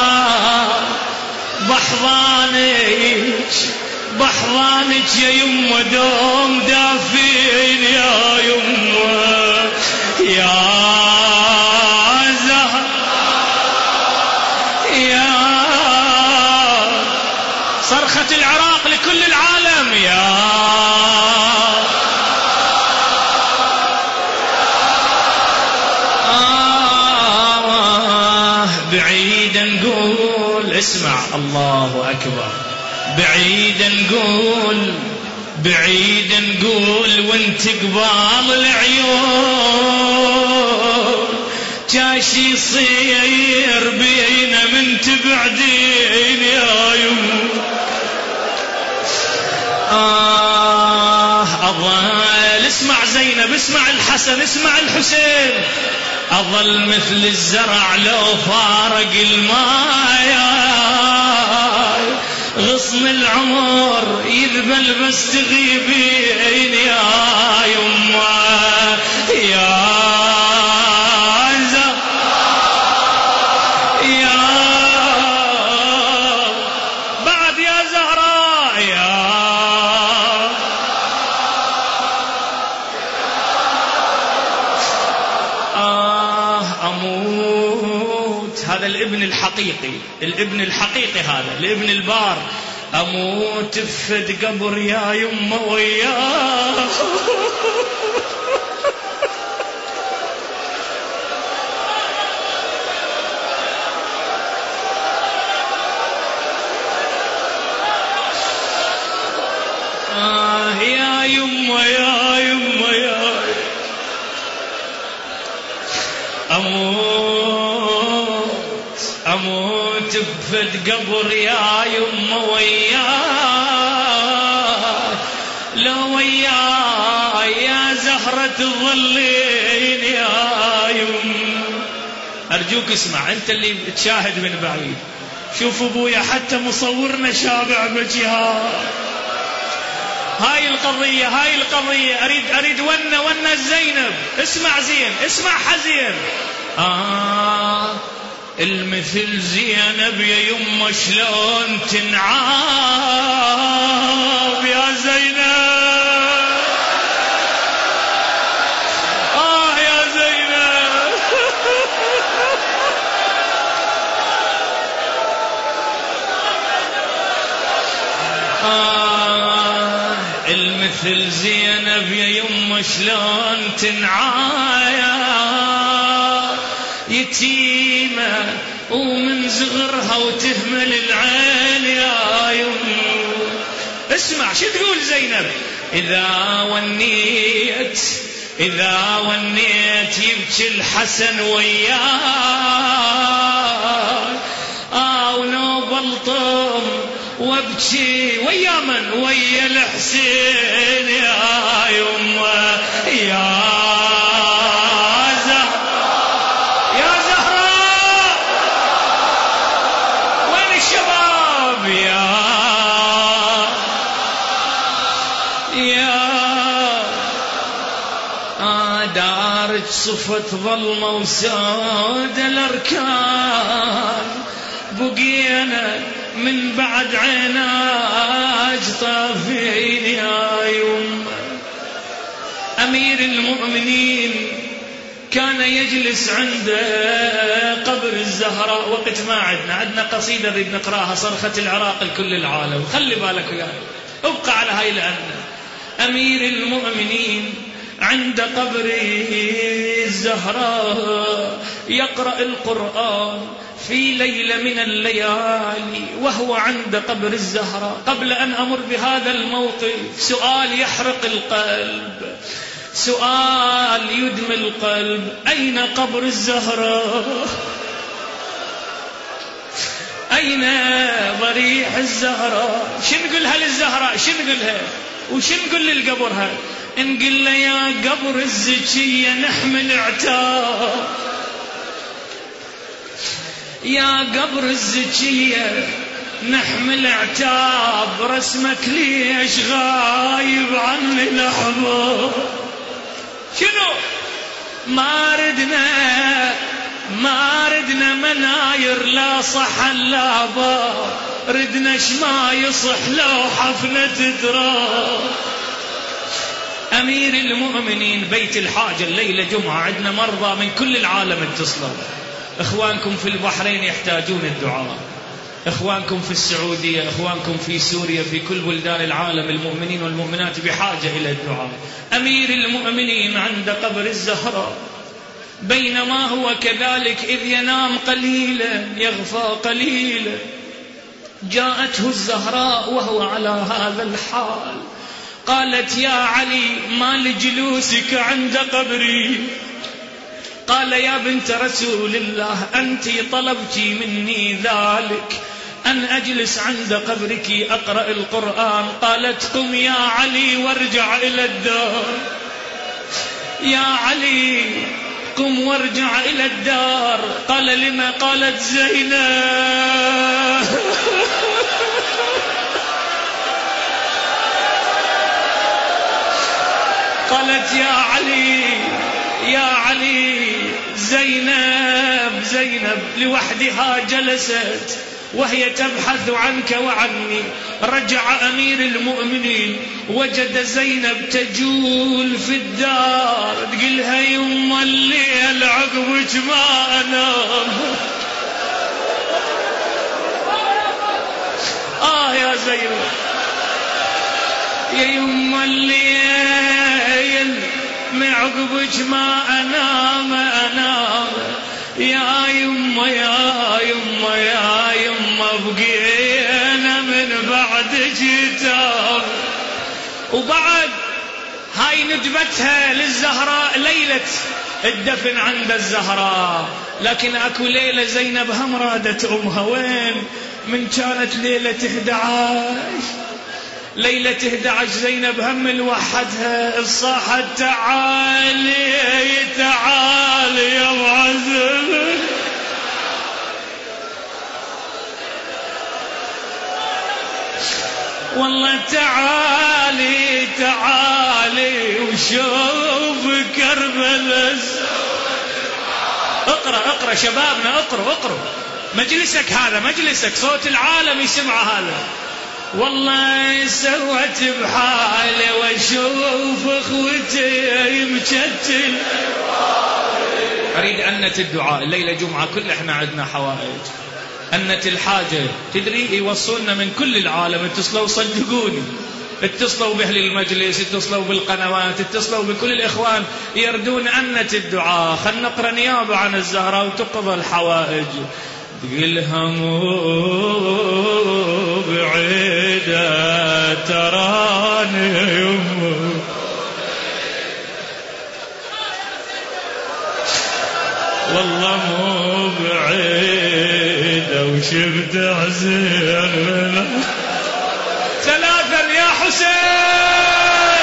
S2: بحضانك بحضانك يا يمه دوم دافين يا يمه يا صرخة العراق لكل العالم يا آه بعيدا نقول اسمع الله أكبر بعيدا نقول بعيدا نقول وانت قبال العيون جاش يصير بينا من تبعدين يا يوم آه أظل اسمع زينب اسمع الحسن اسمع الحسين أظل مثل الزرع لو فارق الماء غصن العمر يذبل بس تغيبين يا يمه يا زهر يا بعد يا زهراء يا آه أموت هذا الابن الحقيقي الابن الحقيقي هذا الابن البار أموت بفد قبر يا يمه وياه آه يا يمه يا يمه يا أموت أموت بفد قبر يا يمه وياه لو وياي يا زهرة تظلين يا يم. أرجوك اسمع أنت اللي تشاهد من بعيد. شوف أبويا حتى مصورنا شابع بجها. هاي القضية هاي القضية أريد أريد ونة ونة زينب. اسمع زين اسمع حزين. آه المثل زينب يا يمه شلون تنعاب يا زينب. آه يا زينب. آه المثل زينب يا يمه شلون تنعاب يتيمة ومن صغرها وتهمل العين يا يمه. اسمع شو تقول زينب. إذا ونيت إذا ونيت يبكي الحسن وياه. آه ولو بلطم وابكي ويا من ويا الحسين يا يمه. يا صفت ظلمة وساد الأركان. بقينا من بعد عيناج طافين يا يمه. أمير المؤمنين كان يجلس عند قبر الزهراء. وقت ما عدنا عدنا قصيدة نريد نقراها صرخة العراق لكل العالم. خلي بالك وياي ابقى على هاي. لأن أمير المؤمنين عند قبر الزهراء يقرأ القرآن في ليلة من الليالي وهو عند قبر الزهراء. قبل أن أمر بهذا الموقف سؤال يحرق القلب، سؤال يدمي القلب. أين قبر الزهراء؟ أين ضريح الزهراء؟ شو نقولها للزهراء؟ شو نقولها وشو نقول للقبرها؟ نقول له يا قبر الزكية نحمل عتاب. يا قبر الزكية نحمل عتاب. رسمك ليش غايب عن الأحباب؟ شنو ما ردنا ما ردنا مناير لا صحن لا باب. ردنا شما يصح لو حفلة تراب. أمير المؤمنين بيت الحاجة الليلة جمعة عندنا مرضى من كل العالم اتصلوا. إخوانكم في البحرين يحتاجون الدعاء، إخوانكم في السعودية، إخوانكم في سوريا، في كل بلدان العالم المؤمنين والمؤمنات بحاجة إلى الدعاء. أمير المؤمنين عند قبر الزهراء بينما هو كذلك إذ ينام قليلا يغفى قليلا جاءته الزهراء وهو على هذا الحال. قالت يا علي ما لجلوسك عند قبري؟ قال يا بنت رسول الله أنت طلبت مني ذلك أن أجلس عند قبرك أقرأ القرآن. قالت قم يا علي وارجع إلى الدار. يا علي قم وارجع إلى الدار. قال لما؟ قالت زينب. قالت يا علي يا علي زينب زينب لوحدها جلست وهي تبحث عنك وعني. رجع أمير المؤمنين وجد زينب تجول في الدار تقلها يما الليل عقبك ما أنام. آه يا زينب يا يما الليل معقبك ما أنام أنام. يا يما يا يما يا يما بقينا من بعد جتاب. وبعد هاي ندبتها للزهراء ليلة الدفن عند الزهراء. لكن اكو ليلة زينب هم رادت امها. وين؟ من كانت ليلة احد عشر ليلة أحد عشر زينب هم الوحدها الصاحت تعالي تعالي يا معزز والله تعالي تعالي وشوف كربلاء. اقرأ اقرأ شبابنا اقرأ اقرأ مجلسك هذا مجلسك صوت العالم يسمع هذا. والله سوت بحالي واشوف اخوتي مجتل. اريد أنة الدعاء الليلة جمعة كل احنا عندنا حوائج. أنة الحاجة تدري يوصلنا من كل العالم اتصلوا صدقوني اتصلوا بأهل المجلس اتصلوا بالقنوات اتصلوا بكل الإخوان يردون أنة الدعاء. خلنا نقرأ نيابة عن الزهراء وتقضى الحوائج. تقلها مو بعيدة تراني يمه والله مو بعيدة وشفت عزيز ثلاثا يا حسين.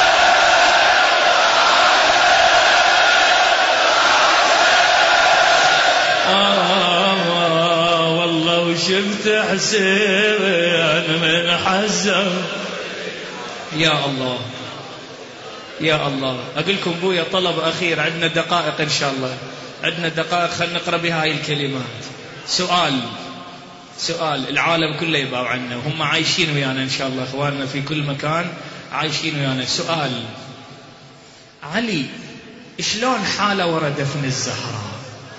S2: آه والله وشفت حسين من حزم. يا الله يا الله. أقول لكم بويا طلب أخير عندنا دقائق إن شاء الله عندنا دقائق خلنا نقرأ بها هاي الكلمات. سؤال سؤال العالم كله يبقى عنا وهم عايشين ويانا إن شاء الله إخواننا في كل مكان عايشين ويانا. سؤال علي شلون حاله ورا دفن الزهراء؟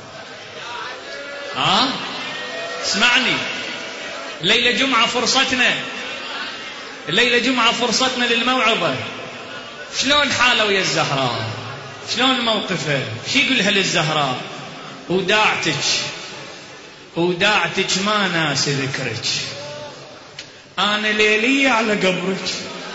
S2: ها اسمعني ليلة جمعة فرصتنا الليلة جمعة فرصتنا للموعظة. شلون حاله ويا الزهراء؟ شلون موقفه؟ شو يقولها للزهراء؟ وداعتك وداعتك ما ناسي ذكرك أنا ليلية على قبرك.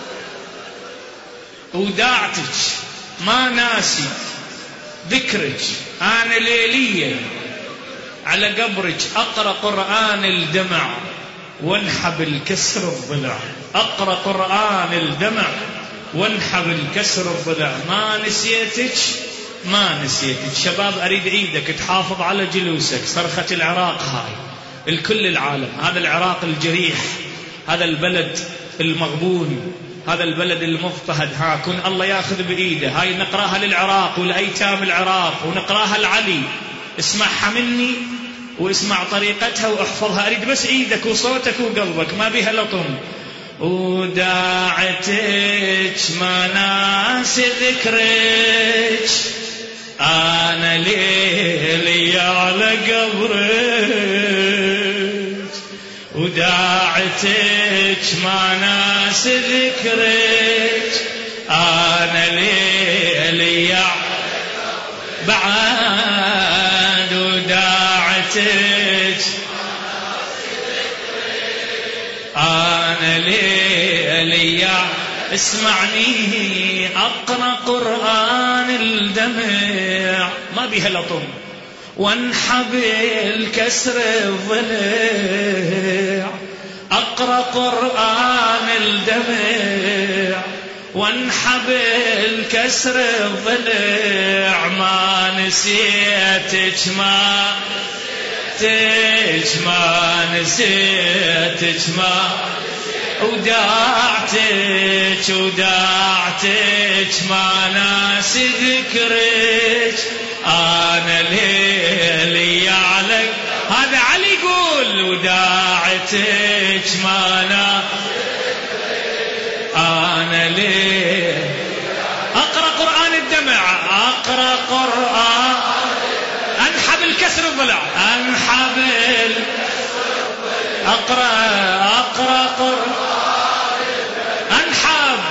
S2: وداعتك ما ناسي ذكرك أنا ليلية على قبرك. أقرأ قرآن الدمع وانحب الكسر الضلع. أقرأ قرآن الدمع وانحب الكسر الضلع. ما نسيتك ما نسيتك. شباب أريد عيدك تحافظ على جلوسك. صرخة العراق هاي الكل العالم. هذا العراق الجريح هذا البلد المغبون هذا البلد المضطهد. ها كن الله ياخذ بإيده. هاي نقراها للعراق والأيتام العراق ونقراها لعلي. اسمعها مني واسمع طريقتها واحفظها. أريد بس إيدك وصوتك وقلبك ما بيها لطم. وداعتك ما ناسي ذكرك أنا ليلي على قبرك. وداعتك ما ناسي ذكرك أنا ليلي بعد. وداعتك أنا ليلي اسمعني. أقرأ قرآن الدمع ما بيها لطم وانحب الكسر الضلع. أقرأ قرآن الدمع وانحب الكسر الضلع. ما نسيتك ما نسيتك ما نسيتك ما وداعتك وداعتك ما ناسي ذكرك أنا ليلي عليك. هذا علي يقول وداعتك ما ناسي أنا ليلي. أقرأ قرآن الدمع أقرأ قرآن أنحب الكسر الضلع أنحب أقرأ أقرأ قرآن أنحب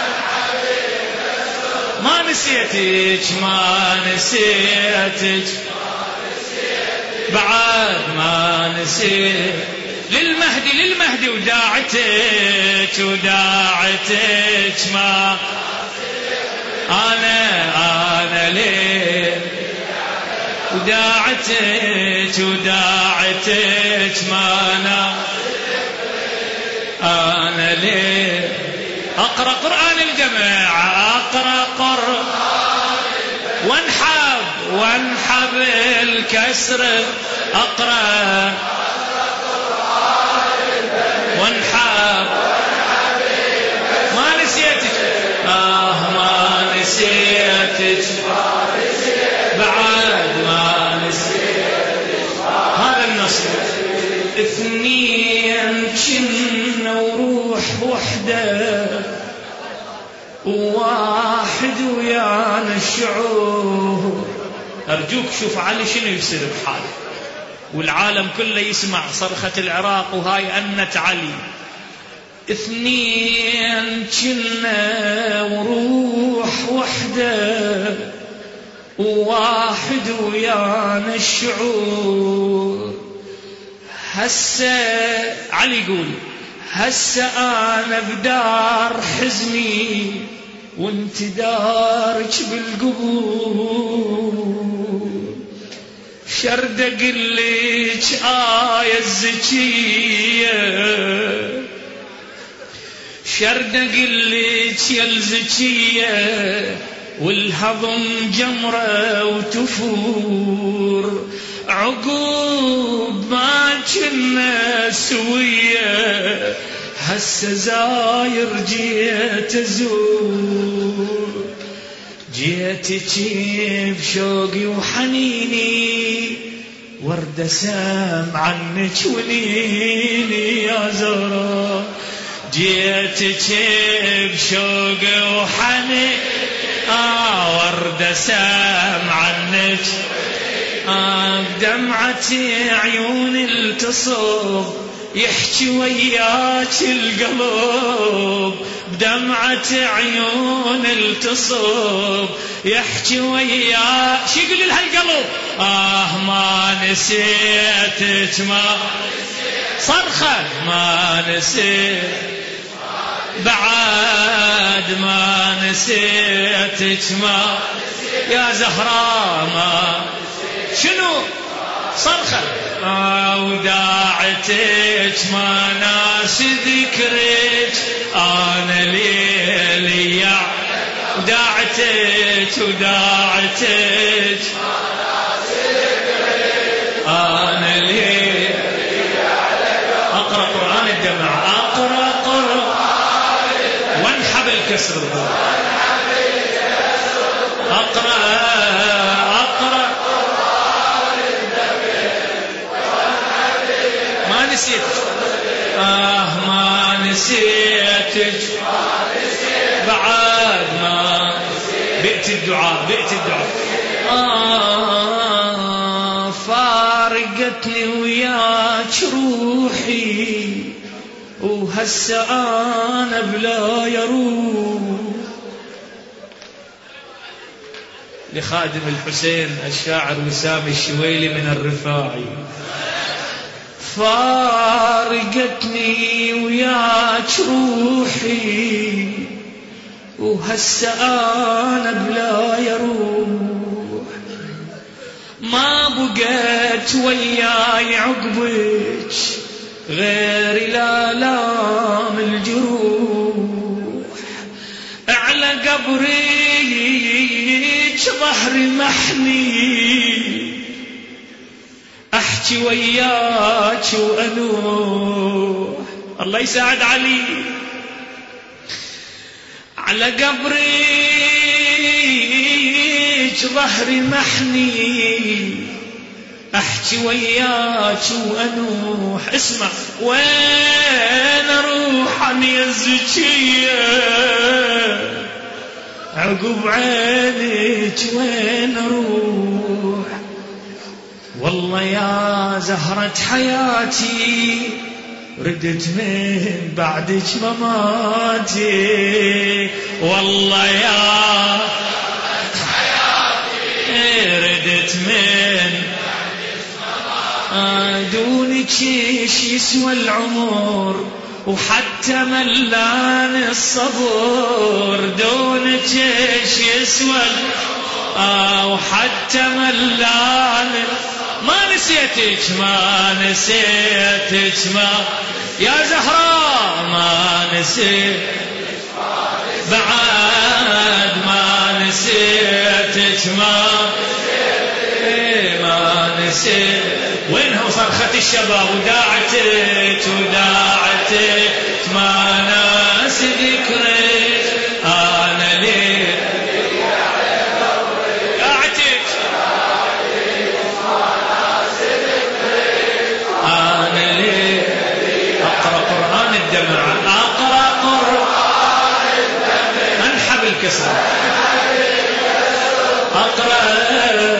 S2: ما نسيتك ما نسيتك بعد ما نسيت. للمهدي للمهدي وداعتك وداعتك ما أنا أنا ليه وداعتك وداعتك ما أنا أنا ليه أقرأ قرآن الجماعة أقرأ قرآن وانحب وانحب الكسر أقرأ وانحب ما نسيتك آه ما نسيتك بعد ما نسيتك هذا النص اثنين كنا وروح وحده وواحد ويانا الشعور. أرجوك شوف علي شنو يصير بحاله والعالم كله يسمع صرخة العراق وهاي أنت علي. اثنين كنا وروح وحده وواحد ويانا الشعور. هسه علي يقول هسه أنا بدار حزني وانت دارك بالقبور. شرد أقلك آية الزكية شرد أقلك يا الزكية والهضم جمرة وتفور. عقوب ما كنا سوية هسه زاير جيت أزور. جيتك بشوقي وحنيني وردة سام عنك ونيني يا زهرة. جيتك بشوقي وحنيني آه وردة سام عنك آه بدمعة عيون التصب يحكي وياك القلب. بدمعة عيون التصب يحكي وياك شو يقول لها القلب آه ما نسيتك ما صرخة ما نسيت بعد ما نسيتك ما يا زهراء ما شنو صرخة آه وداعتك ما ناس ذكرك أنا ليلي يا وداعتك وداعتك أنا ليلي. أقرأ قرآن الجماعة أقرأ قرآن وانحب الكسر أقرأ أقرأ ما نسيتك آه ما نسيتك بعد ما بئت الدعاء بئت الدعاء آه فارقتني وياك روحي وهسه أنا بلا يروح. لخادم الحسين الشاعر وسام الشويلي من الرفاعي فارقتني وياك روحي وهسه أنا بلا يروح. ما بقيت وياي عقبك غير الآلام الجروح. على قبريك ظهري محني أحكي وياك وأنوح. الله يساعد علي. على قبريك ظهري محني أحكي وياك وأنوح. اسمع وين أروح يا الزكية عقب عينك وين أروح. والله يا زهرة حياتي ردت من بعدك مماتي. والله يا زهرة حياتي ردت من دونك ايش يسوى العمر وحتى ملان الصبر. دونك ايش يسوى آه وحتى ملان. ما نسيتك ما نسيتك ما يا زهراء ما نسيتك بعد ما نسيتك ما ما نسيت. وينهم صرخة الشباب وداعتك وداعتك ما ناس ذكرك أنا ليه داعتك أنا ليه أقرأ قرآن الدمع أقرأ قرآن الدمع أنحب الكسر أقرأ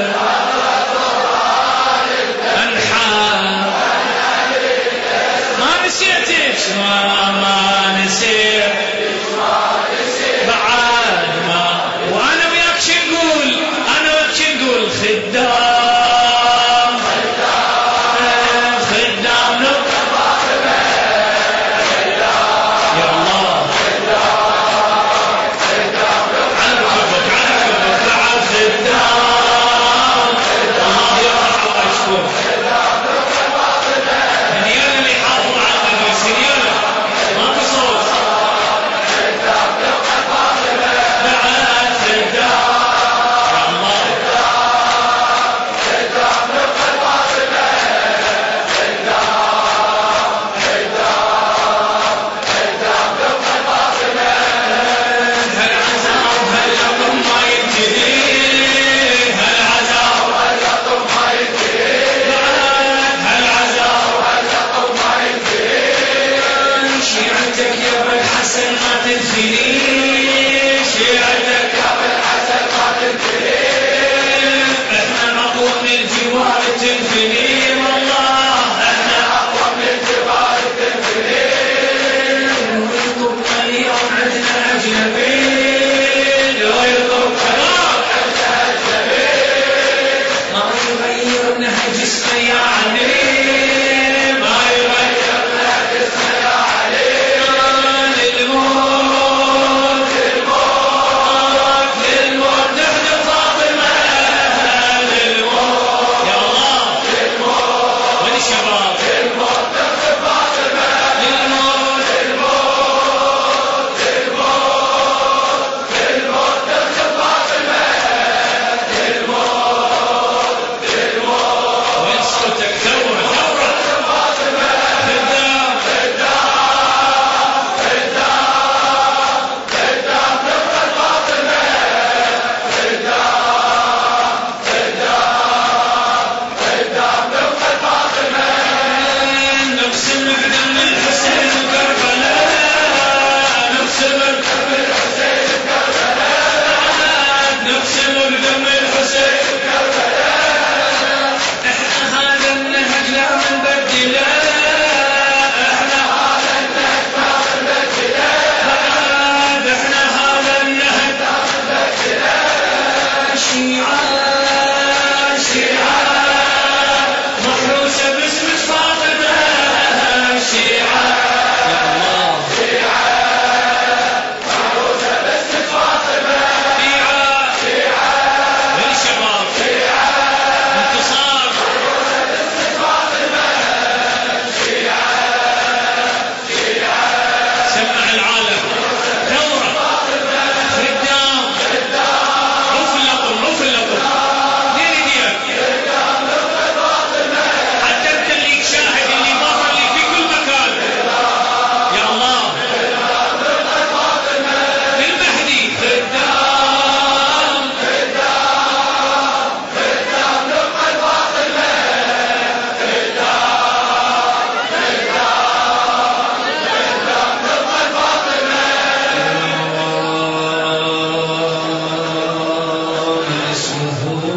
S2: ما ما نسيت بعد ما. وانا وياك شو نقول انا وياك شو نقول خدام خدام يا الله على كبك على كبك بعد خدام الله يرحم واشكر دنيانا اللي حافظ على سنيانا ما في صوت بعد خدام يا الله هالعذاب هاللطم ما ينتهي هالعذاب هاللطم ما ينتهي بعد هالعذاب هاللطم ما ينتهي. شيعتك يا ابو الحسن ما تنفني شيعتك يا ابو الحسن ما تنفني احنا اقوى من الجوار تنفني والله احنا اقوى من الجوار تنفني. ويطبنا اليوم عندنا اجنبي لو يطبنا عندنا اجنبي ما يغير نهج اسمه يا علي ما يغير نهج اسمه يا علي. للموت للموت للموت نحن فاطمة للموت يا الله للموت. وين الشباب للموت نحن فاطمة للموت للموت للموت للموت نحن فاطمة للموت للموت. وين صوتك ثورة ثورة فاطمة خدام نقسم بدم الحسين كربلاء نقسم بدم الحسين كربلاء نقسم بدم الحسين كربلاء. احنا هذا النهج لا نبدله احنا هذا النهج ما نبدله بعد احنا هذا النهج لا نبدله. شيعة شيعة محروسة باسمك فاطمة شيعة يا الله شيعة محروسة باسمك فاطمة شيعة شيعة وين الشباب شيعة انتصار محروسة باسمك فاطمة شيعة شيعة. سمع العالم ثورة خدام روف اللطم روف اللطم دير ايديك حتى انت اللي تشاهد اللي برا اللي في كل مكان يا الله للمهدي خدام خدام خدام لقى الفاطمة خدام خدام خدام لقى الفاطمة. اسمه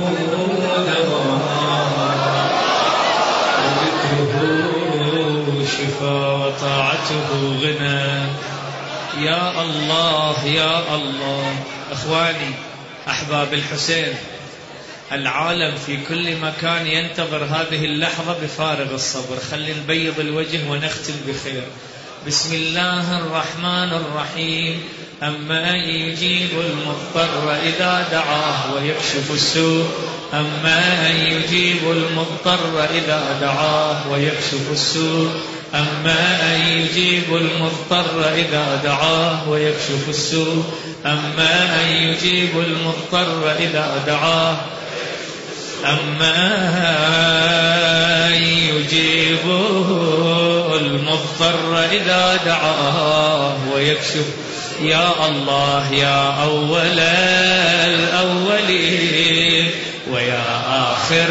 S2: وذكره شفاء وطاعته غنى. يا الله يا الله. اخواني احباب الحسين العالم في كل مكان ينتظر هذه اللحظة بفارغ الصبر. خلي نبيض الوجه ونختم بخير. بسم الله الرحمن الرحيم. أما يجيب المضطر إذا دعاه ويكشف السوء أما يجيب المضطر إذا دعاه ويكشف السوء أما أن يجيب المضطر إذا دعاه ويكشف السوء أما أن يجيب المضطر إذا دعاه أما أن يجيب المضطر إذا دعاه ويكشف يا الله يا أول الأولين ويا آخر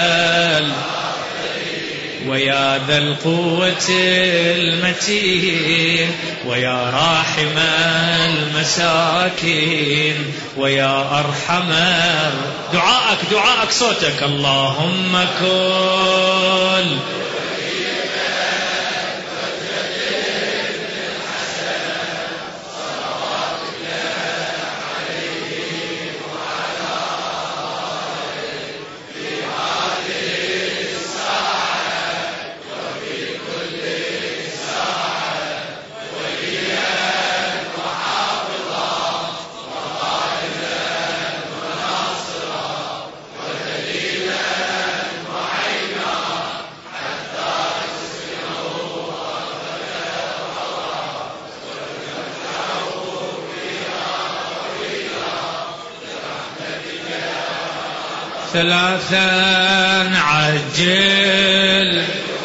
S2: ويا ذا القوة المتين ويا راحم المساكين ويا أرحم دعاءك دعاءك صوتك اللهم كن ثلاثا عجل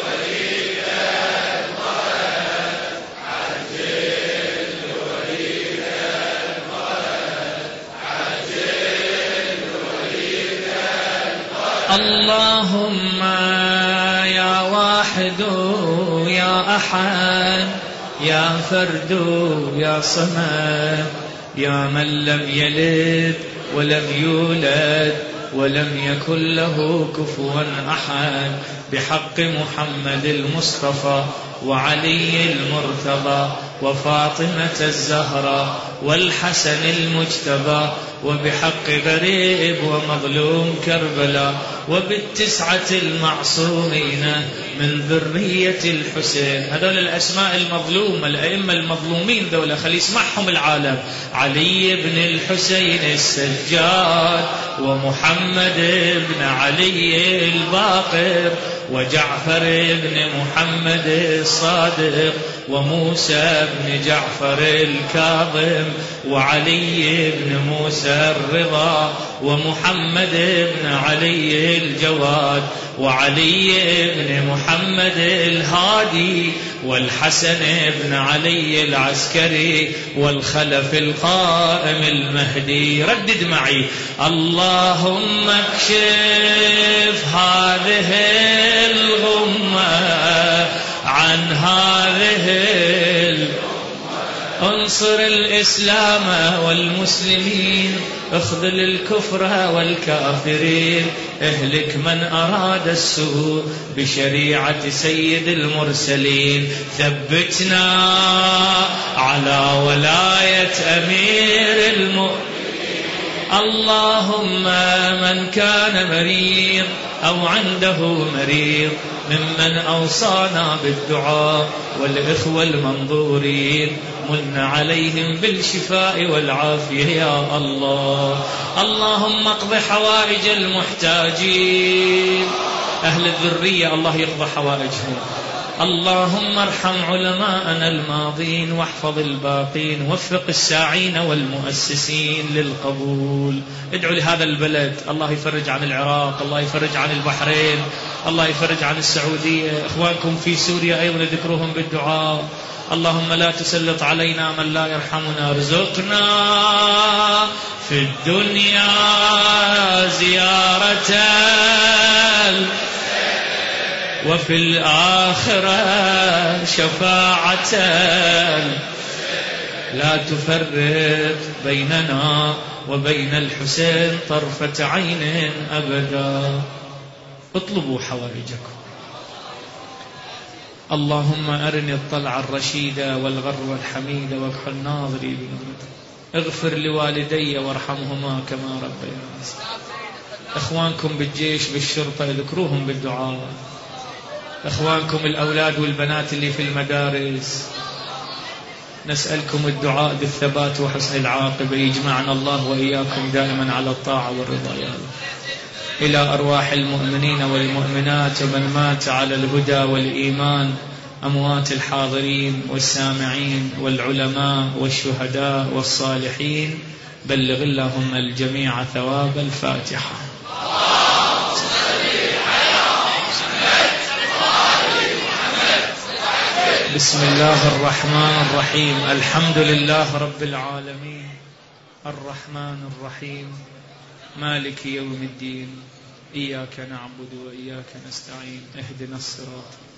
S2: اللهم يا واحد يا أحد يا فرد يا صمد يا من لم يلد ولم يولد ولم يكن له كفوا أحد بحق محمد المصطفى وعلي المرتضى وفاطمة الزهراء والحسن المجتبى وبحق غريب ومظلوم كربلاء وبالتسعة المعصومين من ذرية الحسين. هذول الأسماء المظلومة الأئمة المظلومين ذولا خلي يسمعهم العالم. علي بن الحسين السجاد ومحمد بن علي الباقر وجعفر بن محمد الصادق وموسى بن جعفر الكاظم وعلي بن موسى الرضا ومحمد بن علي الجواد وعلي بن محمد الهادي والحسن بن علي العسكري والخلف القائم المهدي. ردد معي اللهم اكشف هذه الغمة عن هذه انصر الإسلام والمسلمين اخذل الكفر والكافرين اهلك من أراد السوء بشريعة سيد المرسلين ثبتنا على ولاية أمير المؤمنين. اللهم من كان مريض أو عنده مريض ممن أوصانا بالدعاء والإخوة المنظورين من عليهم بالشفاء والعافية يا الله. اللهم اقض حوائج المحتاجين أهل الذرية الله يقضى حوائجهم. اللهم ارحم علماءنا الماضين واحفظ الباقين وفق الساعين والمؤسسين للقبول. ادعوا لهذا البلد الله يفرج عن العراق الله يفرج عن البحرين الله يفرج عن السعودية. إخوانكم في سوريا أيضا ذكروهم بالدعاء. اللهم لا تسلط علينا من لا يرحمنا. ارزقنا في الدنيا زيارة وفي الآخرة شفاعة لا تفرق بيننا وبين الحسين طرفة عين أبدا. اطلبوا حوائجكم. اللهم أرني الطلع الرشيدة والغر الحميدة واكحل ناظري بنظرتك. اغفر لوالدي وارحمهما كما ربياني. إخوانكم بالجيش بالشرطة يذكروهم بالدعاء. إخوانكم الأولاد والبنات اللي في المدارس نسألكم الدعاء بالثبات وحسن العاقبة. يجمعنا الله وإياكم دائما على الطاعة والرضا يا الله. إلى أرواح المؤمنين والمؤمنات ومن مات على الهدى والإيمان أموات الحاضرين والسامعين والعلماء والشهداء والصالحين. بلغ اللهم الجميع ثواب الفاتحة. بسم الله الرحمن الرحيم. الحمد لله رب العالمين، الرحمن الرحيم، مالك يوم الدين، إياك نعبد وإياك نستعين، اهدنا الصراط